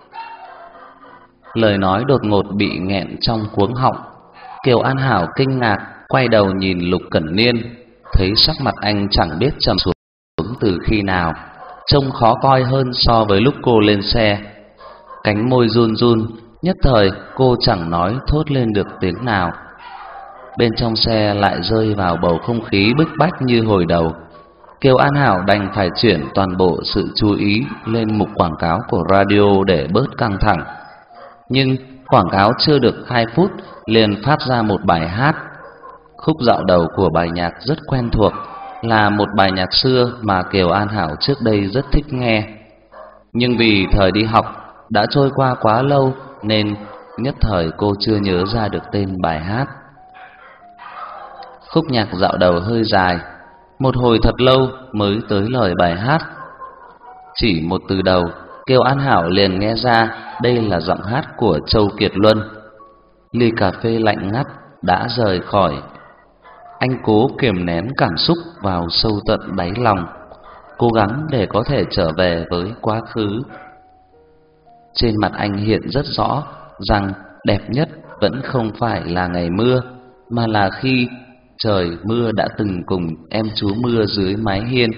Lời nói đột ngột bị nghẹn trong cuống họng. Kiều An Hảo kinh ngạc quay đầu nhìn Lục Cẩn Niên, thấy sắc mặt anh chẳng biết trầm xuống từ khi nào, trông khó coi hơn so với lúc cô lên xe. Cánh môi run run, nhất thời cô chẳng nói thốt lên được tiếng nào. Bên trong xe lại rơi vào bầu không khí bức bách như hồi đầu. Kiều An Hảo đành phải chuyển toàn bộ sự chú ý lên mục quảng cáo của radio để bớt căng thẳng. Nhưng quảng cáo chưa được 2 phút liền phát ra một bài hát. Khúc dạo đầu của bài nhạc rất quen thuộc, là một bài nhạc xưa mà Kiều An Hảo trước đây rất thích nghe. Nhưng vì thời đi học đã trôi qua quá lâu nên nhất thời cô chưa nhớ ra được tên bài hát. Khúc nhạc dạo đầu hơi dài, một hồi thật lâu mới tới lời bài hát. Chỉ một từ đầu, Kiều An Hảo liền nghe ra đây là giọng hát của Châu Kiệt Luân. Ly cà phê lạnh ngắt đã rời khỏi. Anh cố kiềm nén cảm xúc vào sâu tận đáy lòng, cố gắng để có thể trở về với quá khứ. Trên mặt anh hiện rất rõ rằng đẹp nhất vẫn không phải là ngày mưa, mà là khi trời mưa đã từng cùng em chú mưa dưới mái hiên.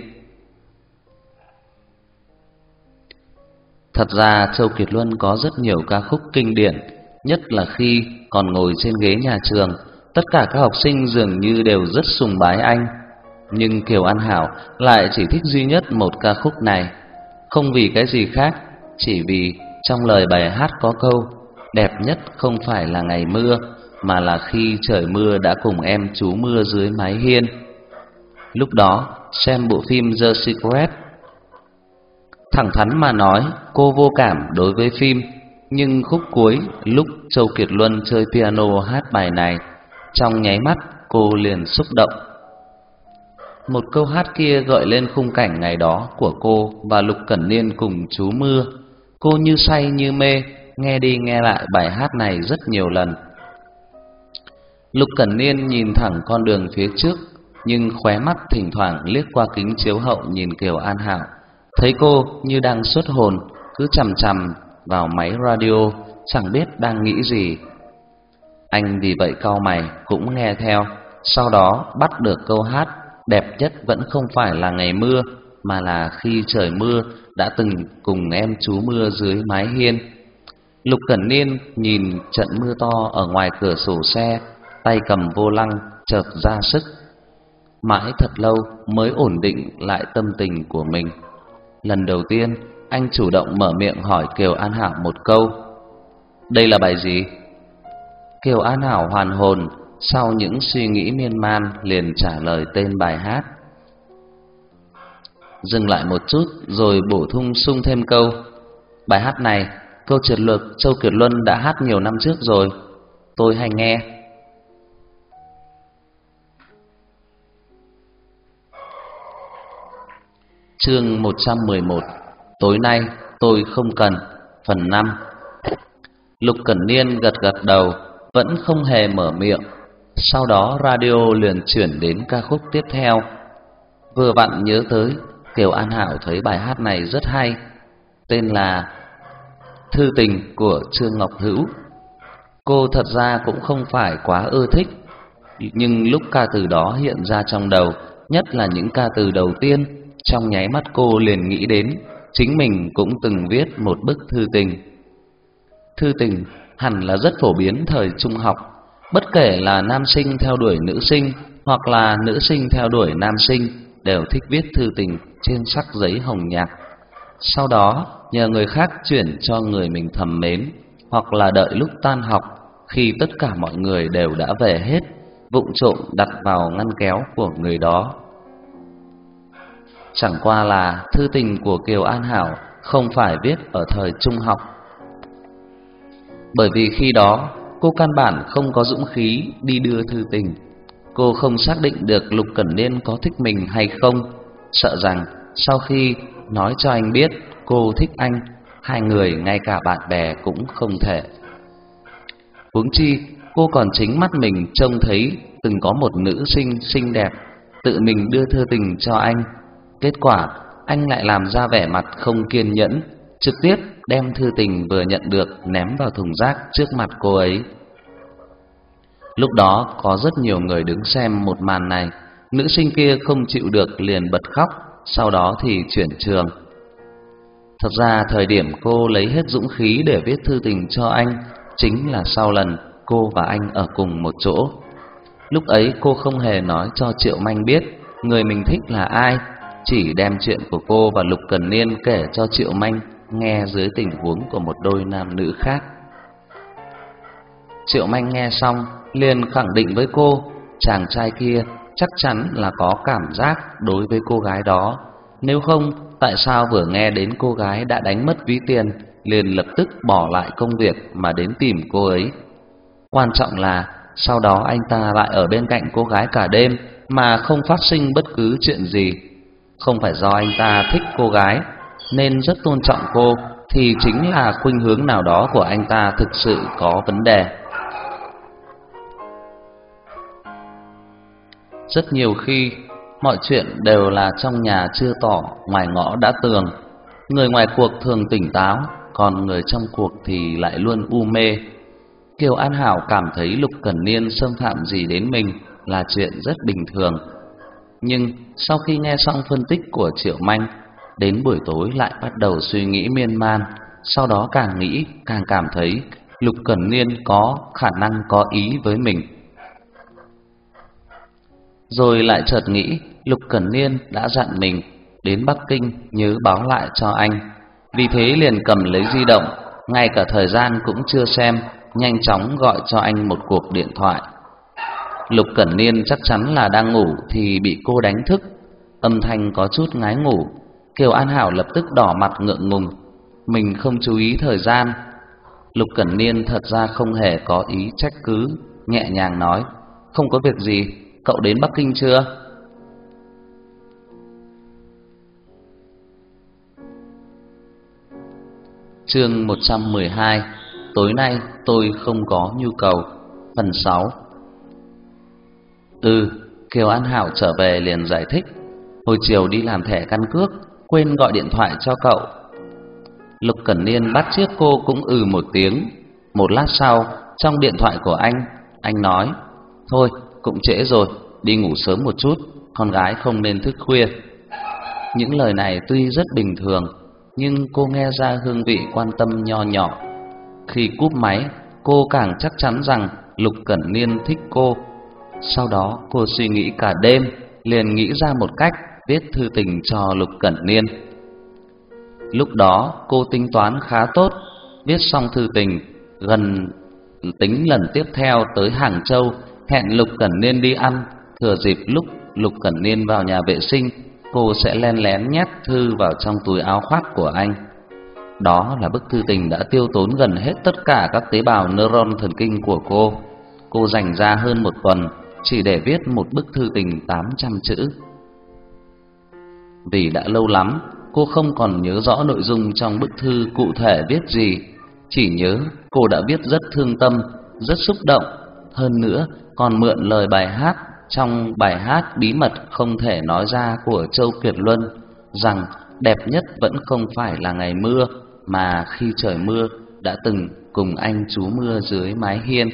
Thật ra Châu Kiệt Luân có rất nhiều ca khúc kinh điển, nhất là khi còn ngồi trên ghế nhà trường, tất cả các học sinh dường như đều rất sùng bái anh. Nhưng Kiều An Hảo lại chỉ thích duy nhất một ca khúc này, không vì cái gì khác, chỉ vì trong lời bài hát có câu đẹp nhất không phải là ngày mưa, mà là khi trời mưa đã cùng em chú mưa dưới mái hiên. Lúc đó xem bộ phim The Secret, thẳng thắn mà nói cô vô cảm đối với phim, nhưng khúc cuối lúc Châu Kiệt Luân chơi piano hát bài này, trong nháy mắt cô liền xúc động. Một câu hát kia gợi lên khung cảnh ngày đó của cô và Lục Cẩn Niên cùng chú mưa. Cô như say như mê, nghe đi nghe lại bài hát này rất nhiều lần. Lục Cẩn Niên nhìn thẳng con đường phía trước, nhưng khóe mắt thỉnh thoảng liếc qua kính chiếu hậu nhìn Kiều An Hảo, thấy cô như đang xuất hồn, cứ chằm chằm vào máy radio, chẳng biết đang nghĩ gì. Anh vì vậy cau mày cũng nghe theo, sau đó bắt được câu hát đẹp nhất vẫn không phải là ngày mưa, mà là khi trời mưa đã từng cùng em chú mưa dưới mái hiên. Lục Cẩn Niên nhìn trận mưa to ở ngoài cửa sổ xe, tay cầm vô lăng chợt ra sức. Mãi thật lâu mới ổn định lại tâm tình của mình. Lần đầu tiên anh chủ động mở miệng hỏi Kiều An Hảo một câu: "Đây là bài gì?" Kiều An Hảo hoàn hồn, sau những suy nghĩ miên man liền trả lời tên bài hát. Dừng lại một chút rồi bổ sung thêm câu: "Bài hát này câu trượt lược Châu Kiệt Luân đã hát nhiều năm trước rồi, tôi hay nghe." Chương 111: Tối nay tôi không cần. Phần 5. Lục Cẩn Niên gật gật đầu, vẫn không hề mở miệng. Sau đó radio liền chuyển đến ca khúc tiếp theo. Vừa vặn nhớ tới, Kiều An Hảo thấy bài hát này rất hay, tên là Thư tình của Trương Ngọc Hữu. Cô thật ra cũng không phải quá ưa thích, nhưng lúc ca từ đó hiện ra trong đầu, nhất là những ca từ đầu tiên, trong nháy mắt cô liền nghĩ đến chính mình cũng từng viết một bức thư tình. Thư tình hẳn là rất phổ biến thời trung học, bất kể là nam sinh theo đuổi nữ sinh hoặc là nữ sinh theo đuổi nam sinh đều thích viết thư tình trên sắc giấy hồng nhạt, sau đó nhờ người khác chuyển cho người mình thầm mến, hoặc là đợi lúc tan học khi tất cả mọi người đều đã về hết, vụng trộm đặt vào ngăn kéo của người đó. Chẳng qua là thư tình của Kiều An Hảo không phải viết ở thời trung học, bởi vì khi đó cô căn bản không có dũng khí đi đưa thư tình. Cô không xác định được Lục Cẩn Niên có thích mình hay không, sợ rằng sau khi nói cho anh biết cô thích anh, hai người ngay cả bạn bè cũng không thể. Huống chi cô còn chính mắt mình trông thấy từng có một nữ sinh xinh đẹp tự mình đưa thư tình cho anh. Kết quả anh lại làm ra vẻ mặt không kiên nhẫn, trực tiếp đem thư tình vừa nhận được ném vào thùng rác trước mặt cô ấy. Lúc đó có rất nhiều người đứng xem một màn này. Nữ sinh kia không chịu được liền bật khóc, sau đó thì chuyển trường. Thật ra thời điểm cô lấy hết dũng khí để viết thư tình cho anh chính là sau lần cô và anh ở cùng một chỗ. Lúc ấy cô không hề nói cho Triệu Manh biết người mình thích là ai, chỉ đem chuyện của cô và Lục Cẩn Niên kể cho Triệu Manh nghe dưới tình huống của một đôi nam nữ khác. Triệu Manh nghe xong liền khẳng định với cô, chàng trai kia chắc chắn là có cảm giác đối với cô gái đó. Nếu không, tại sao vừa nghe đến cô gái đã đánh mất ví tiền liền lập tức bỏ lại công việc mà đến tìm cô ấy. Quan trọng là sau đó anh ta lại ở bên cạnh cô gái cả đêm mà không phát sinh bất cứ chuyện gì. Không phải do anh ta thích cô gái nên rất tôn trọng cô, thì chính là khuynh hướng nào đó của anh ta thực sự có vấn đề. Rất nhiều khi mọi chuyện đều là trong nhà chưa tỏ, ngoài ngõ đã tường. Người ngoài cuộc thường tỉnh táo, còn người trong cuộc thì lại luôn u mê. Kiều An Hảo cảm thấy Lục Cẩn Niên xâm phạm gì đến mình là chuyện rất bình thường. Nhưng sau khi nghe xong phân tích của Triệu Manh, đến buổi tối lại bắt đầu suy nghĩ miên man. Sau đó càng nghĩ càng cảm thấy Lục Cẩn Niên có khả năng có ý với mình. Rồi lại chợt nghĩ Lục Cẩn Niên đã dặn mình đến Bắc Kinh nhớ báo lại cho anh. Vì thế liền cầm lấy di động, ngay cả thời gian cũng chưa xem, nhanh chóng gọi cho anh một cuộc điện thoại. Lục Cẩn Niên chắc chắn là đang ngủ thì bị cô đánh thức, âm thanh có chút ngái ngủ. Kiều An Hảo lập tức đỏ mặt ngượng ngùng, mình không chú ý thời gian. Lục Cẩn Niên thật ra không hề có ý trách cứ, nhẹ nhàng nói, không có việc gì, cậu đến Bắc Kinh chưa? Chương 112. Tối nay tôi không có nhu cầu. Phần 6. Kiều An Hảo trở về liền giải thích, hồi chiều đi làm thẻ căn cước, quên gọi điện thoại cho cậu. Lục Cẩn Niên bắt chiếc cô cũng một tiếng. Một lát sau, trong điện thoại của anh nói, thôi cũng trễ rồi, đi ngủ sớm một chút, con gái không nên thức khuya. Những lời này tuy rất bình thường, nhưng cô nghe ra hương vị quan tâm nho nhỏ. Khi cúp máy, cô càng chắc chắn rằng Lục Cẩn Niên thích cô. Sau đó cô suy nghĩ cả đêm, liền nghĩ ra một cách viết thư tình cho Lục Cẩn Niên. Lúc đó cô tính toán khá tốt, viết xong thư tình, tính lần tiếp theo tới Hàng Châu hẹn Lục Cẩn Niên đi ăn. Thừa dịp lúc Lục Cẩn Niên vào nhà vệ sinh, cô sẽ len lén nhét thư vào trong túi áo khoác của anh. Đó là bức thư tình đã tiêu tốn gần hết tất cả các tế bào neuron thần kinh của cô. Cô dành ra hơn một tuần chỉ để viết một bức thư tình 800 chữ. Vì đã lâu lắm cô không còn nhớ rõ nội dung trong bức thư cụ thể viết gì, chỉ nhớ cô đã viết rất thương tâm, rất xúc động. Hơn nữa còn mượn lời bài hát trong bài hát bí mật không thể nói ra của Châu Kiệt Luân, rằng đẹp nhất vẫn không phải là ngày mưa, mà khi trời mưa đã từng cùng anh trú mưa dưới mái hiên.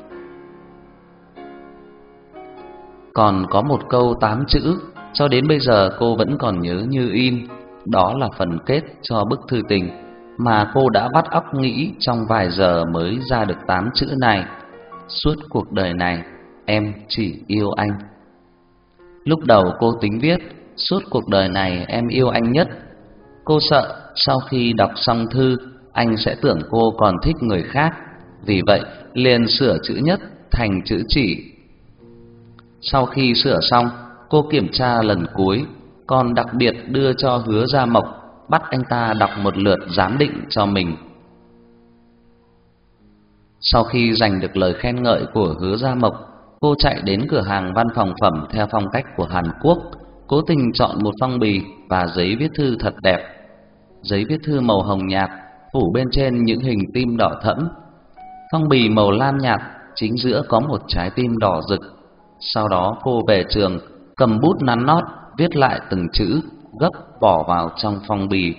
Còn có một câu 8 chữ cho đến bây giờ cô vẫn còn nhớ như in. Đó là phần kết cho bức thư tình mà cô đã vắt óc nghĩ trong vài giờ mới ra được 8 chữ này: suốt cuộc đời này em chỉ yêu anh. Lúc đầu cô tính viết suốt cuộc đời này em yêu anh nhất. Cô sợ sau khi đọc xong thư anh sẽ tưởng cô còn thích người khác, vì vậy liền sửa chữ nhất thành chữ chỉ. Sau khi sửa xong, cô kiểm tra lần cuối, còn đặc biệt đưa cho Hứa Gia Mộc, bắt anh ta đọc một lượt giám định cho mình. Sau khi giành được lời khen ngợi của Hứa Gia Mộc, cô chạy đến cửa hàng văn phòng phẩm theo phong cách của Hàn Quốc, cố tình chọn một phong bì và giấy viết thư thật đẹp. Giấy viết thư màu hồng nhạt, phủ bên trên những hình tim đỏ thẫm. Phong bì màu lam nhạt, chính giữa có một trái tim đỏ rực. Sau đó cô về trường, cầm bút nắn nót, viết lại từng chữ, gấp bỏ vào trong phong bì.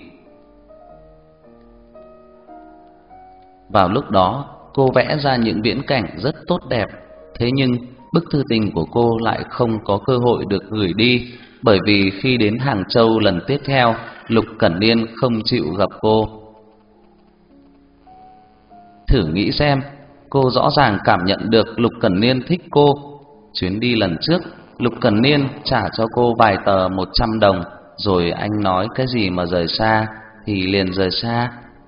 Vào lúc đó, cô vẽ ra những viễn cảnh rất tốt đẹp. Thế nhưng, bức thư tình của cô lại không có cơ hội được gửi đi, bởi vì khi đến Hàng Châu lần tiếp theo, Lục Cẩn Niên không chịu gặp cô. Thử nghĩ xem, cô rõ ràng cảm nhận được Lục Cẩn Niên thích cô. Chuyến đi lần trước, Lục Cẩn Niên trả cho cô vài tờ 100 đồng, rồi anh nói cái gì mà rời xa thì liền rời xa.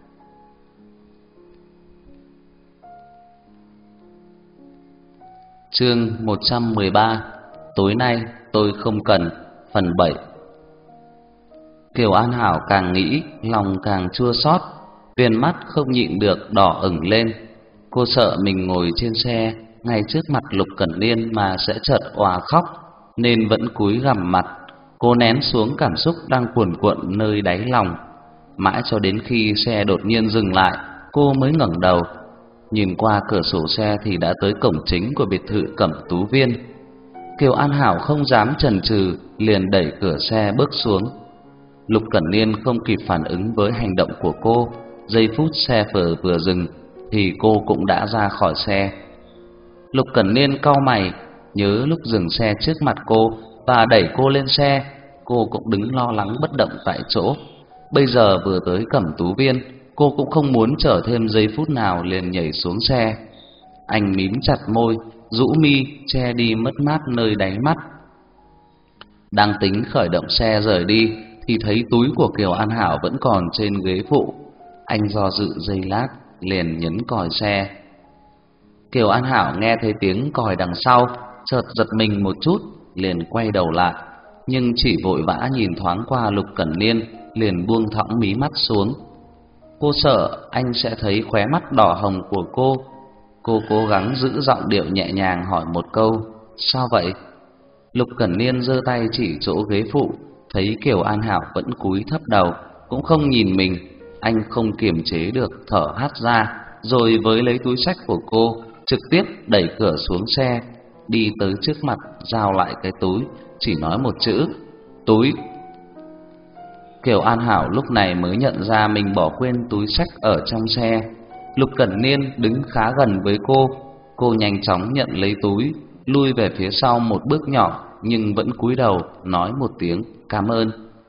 Chương 113. Tối nay tôi không cần. Phần 7. Kiều An Hảo càng nghĩ lòng càng chua xót, viền mắt không nhịn được đỏ ửng lên. Cô sợ mình ngồi trên xe ngay trước mặt Lục Cẩn Niên mà sẽ chợt òa khóc, nên vẫn cúi gằm mặt, cô nén xuống cảm xúc đang cuồn cuộn nơi đáy lòng. Mãi cho đến khi xe đột nhiên dừng lại, cô mới ngẩng đầu. Nhìn qua cửa sổ xe thì đã tới cổng chính của biệt thự Cẩm Tú Viên. Kiều An Hảo không dám chần chừ, liền đẩy cửa xe bước xuống. Lục Cẩn Niên không kịp phản ứng với hành động của cô. Giây phút xe vừa dừng thì cô cũng đã ra khỏi xe. Lục Cẩn Niên cau mày, nhớ lúc dừng xe trước mặt cô và đẩy cô lên xe, cô cũng đứng lo lắng bất động tại chỗ. Bây giờ vừa tới Cẩm Tú Viên, cô cũng không muốn chờ thêm giây phút nào liền nhảy xuống xe. Anh mím chặt môi, rũ mi che đi mất mát nơi đáy mắt. Đang tính khởi động xe rời đi thì thấy túi của Kiều An Hảo vẫn còn trên ghế phụ. Anh do dự giây lát, liền nhấn còi xe. Kiều An Hảo nghe thấy tiếng còi đằng sau, chợt giật mình một chút, liền quay đầu lại, nhưng chỉ vội vã nhìn thoáng qua Lục Cẩn Niên, liền buông thõng mí mắt xuống. Cô sợ anh sẽ thấy khóe mắt đỏ hồng của cô. Cô cố gắng giữ giọng điệu nhẹ nhàng hỏi một câu: "Sao vậy?" Lục Cẩn Niên giơ tay chỉ chỗ ghế phụ, thấy Kiều An Hảo vẫn cúi thấp đầu, cũng không nhìn mình, anh không kiềm chế được thở hắt ra, rồi với lấy túi xách của cô, trực tiếp đẩy cửa xuống xe, đi tới trước mặt giao lại cái túi, chỉ nói một chữ: "Túi." Kiều An Hảo lúc này mới nhận ra mình bỏ quên túi xách ở trong xe. Lục Cẩn Niên đứng khá gần với cô nhanh chóng nhận lấy túi, lui về phía sau một bước nhỏ, nhưng vẫn cúi đầu nói một tiếng cảm ơn.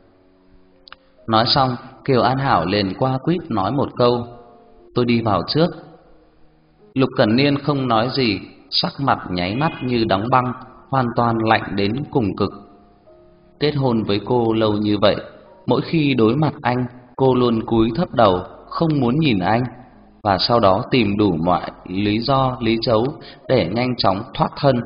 Nói xong, Kiều An Hảo liền qua quýt nói một câu: "Tôi đi vào trước." Lục Cẩn Niên không nói gì, sắc mặt nháy mắt như đóng băng, hoàn toàn lạnh đến cùng cực. Kết hôn với cô lâu như vậy, mỗi khi đối mặt anh, cô luôn cúi thấp đầu, không muốn nhìn anh, và sau đó tìm đủ mọi lý do lý trấu để nhanh chóng thoát thân.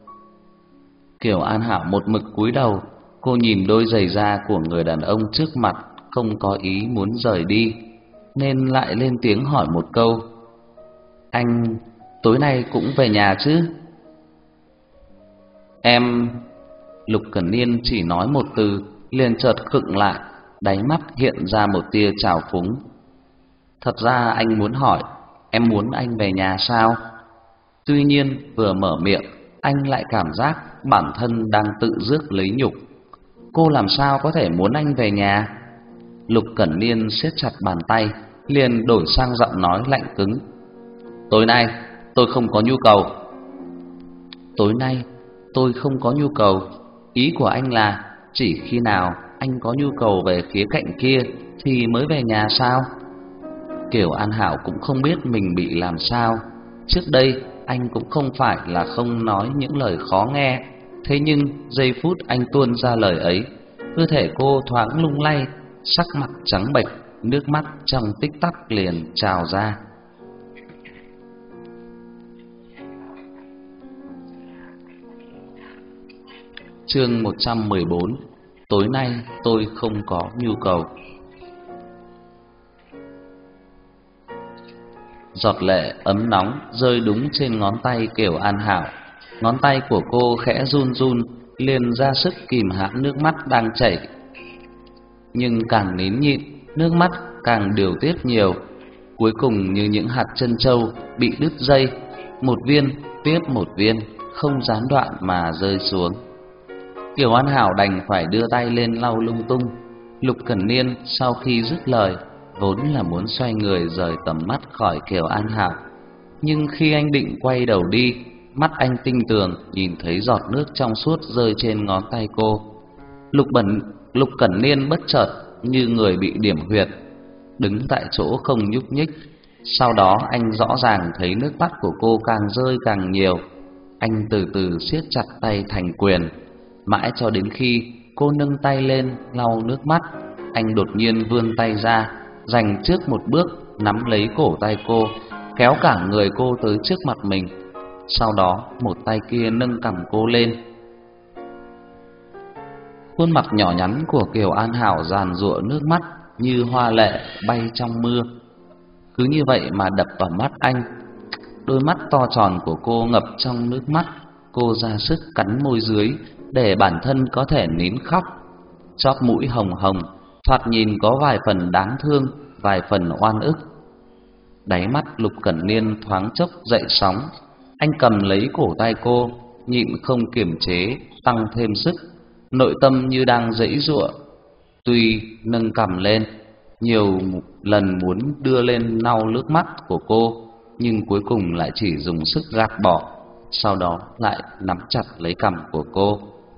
Kiều An Hảo một mực cúi đầu, cô nhìn đôi giày da của người đàn ông trước mặt, không có ý muốn rời đi, nên lại lên tiếng hỏi một câu: "Anh tối nay cũng về nhà chứ?" "Em..." Lục Cẩn Niên chỉ nói một từ, liền chợt khựng lại, đáy mắt hiện ra một tia trào phúng. Thật ra anh muốn hỏi, em muốn anh về nhà sao? Tuy nhiên vừa mở miệng, anh lại cảm giác bản thân đang tự rước lấy nhục. Cô làm sao có thể muốn anh về nhà? Lục Cẩn Niên siết chặt bàn tay, liền đổi sang giọng nói lạnh cứng: "Tối nay tôi không có nhu cầu." "Tối nay tôi không có nhu cầu." Ý của anh là chỉ khi nào anh có nhu cầu về khía cạnh kia thì mới về nhà sao? Kiều An Hảo cũng không biết mình bị làm sao. Trước đây anh cũng không phải là không nói những lời khó nghe, thế nhưng giây phút anh tuôn ra lời ấy, cơ thể cô thoáng lung lay, sắc mặt trắng bệch, nước mắt trong tích tắc liền trào ra. Chương 114. Tối nay tôi không có nhu cầu. Giọt lệ ấm nóng rơi đúng trên ngón tay Kiều An Hảo. Ngón tay của cô khẽ run run, liền ra sức kìm hãm nước mắt đang chảy. Nhưng càng nín nhịn, nước mắt càng điều tiết nhiều. Cuối cùng như những hạt trân châu bị đứt dây, một viên tiếp một viên, không gián đoạn mà rơi xuống. Kiều An Hảo đành phải đưa tay lên lau lung tung. Lục Cẩn Niên sau khi dứt lời, vốn là muốn xoay người rời tầm mắt khỏi Kiều An Hảo, nhưng khi anh định quay đầu đi, mắt anh tinh tường nhìn thấy giọt nước trong suốt rơi trên ngón tay cô. Lục Cẩn Niên bất chợt như người bị điểm huyệt, đứng tại chỗ không nhúc nhích. Sau đó anh rõ ràng thấy nước mắt của cô càng rơi càng nhiều. Anh từ từ siết chặt tay thành quyền, mãi cho đến khi cô nâng tay lên lau nước mắt, anh đột nhiên vươn tay ra, giành trước một bước nắm lấy cổ tay cô, kéo cả người cô tới trước mặt mình. Sau đó một tay kia nâng cằm cô lên. Khuôn mặt nhỏ nhắn của Kiều An Hảo giàn giụa nước mắt như hoa lệ bay trong mưa, cứ như vậy mà đập vào mắt anh. Đôi mắt to tròn của cô ngập trong nước mắt, cô ra sức cắn môi dưới để bản thân có thể nín khóc. Chóp mũi hồng hồng, thoạt nhìn có vài phần đáng thương, vài phần oan ức. Đáy mắt Lục Cẩn Niên thoáng chốc dậy sóng. Anh cầm lấy cổ tay cô, nhịn không kiềm chế, tăng thêm sức, nội tâm như đang giãy giụa. Tuy nâng cằm lên, nhiều lần muốn đưa lên lau nước mắt của cô, nhưng cuối cùng lại chỉ dùng sức gạt bỏ, sau đó lại nắm chặt lấy cằm của cô.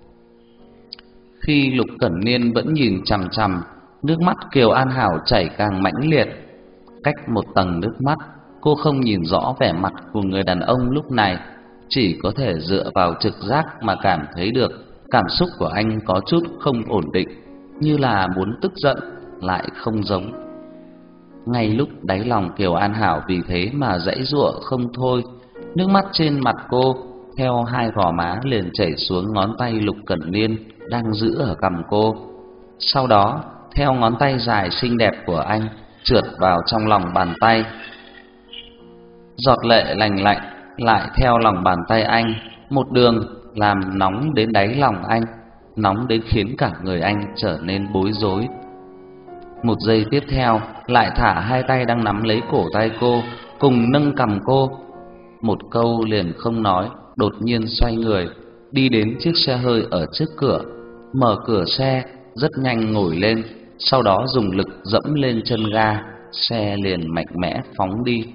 Khi Lục Cẩn Niên vẫn nhìn chằm chằm, nước mắt Kiều An Hảo chảy càng mãnh liệt. Cách một tầng nước mắt, cô không nhìn rõ vẻ mặt của người đàn ông lúc này, chỉ có thể dựa vào trực giác mà cảm thấy được cảm xúc của anh có chút không ổn định, như là muốn tức giận lại không giống. Ngay lúc đáy lòng Kiều An Hảo vì thế mà giãy giụa không thôi, nước mắt trên mặt cô theo hai gò má liền chảy xuống ngón tay Lục Cẩn Niên đang giữ ở cằm cô. Sau đó, theo ngón tay dài xinh đẹp của anh trượt vào trong lòng bàn tay. Giọt lệ lành lạnh lại theo lòng bàn tay anh, một đường làm nóng đến đáy lòng anh, nóng đến khiến cả người anh trở nên bối rối. Một giây tiếp theo, lại thả hai tay đang nắm lấy cổ tay cô, cùng nâng cằm cô. Một câu liền không nói, đột nhiên xoay người, đi đến chiếc xe hơi ở trước cửa, mở cửa xe, rất nhanh ngồi lên, sau đó dùng lực dẫm lên chân ga, xe liền mạnh mẽ phóng đi.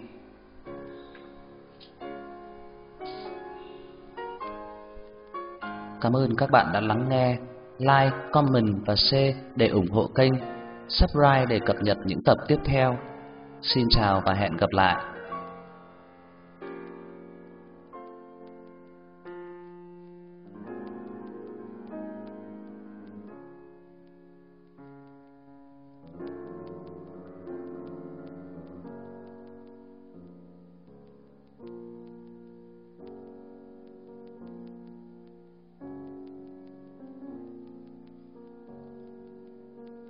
Cảm ơn các bạn đã lắng nghe. Like, comment và share để ủng hộ kênh. Subscribe để cập nhật những tập tiếp theo. Xin chào và hẹn gặp lại.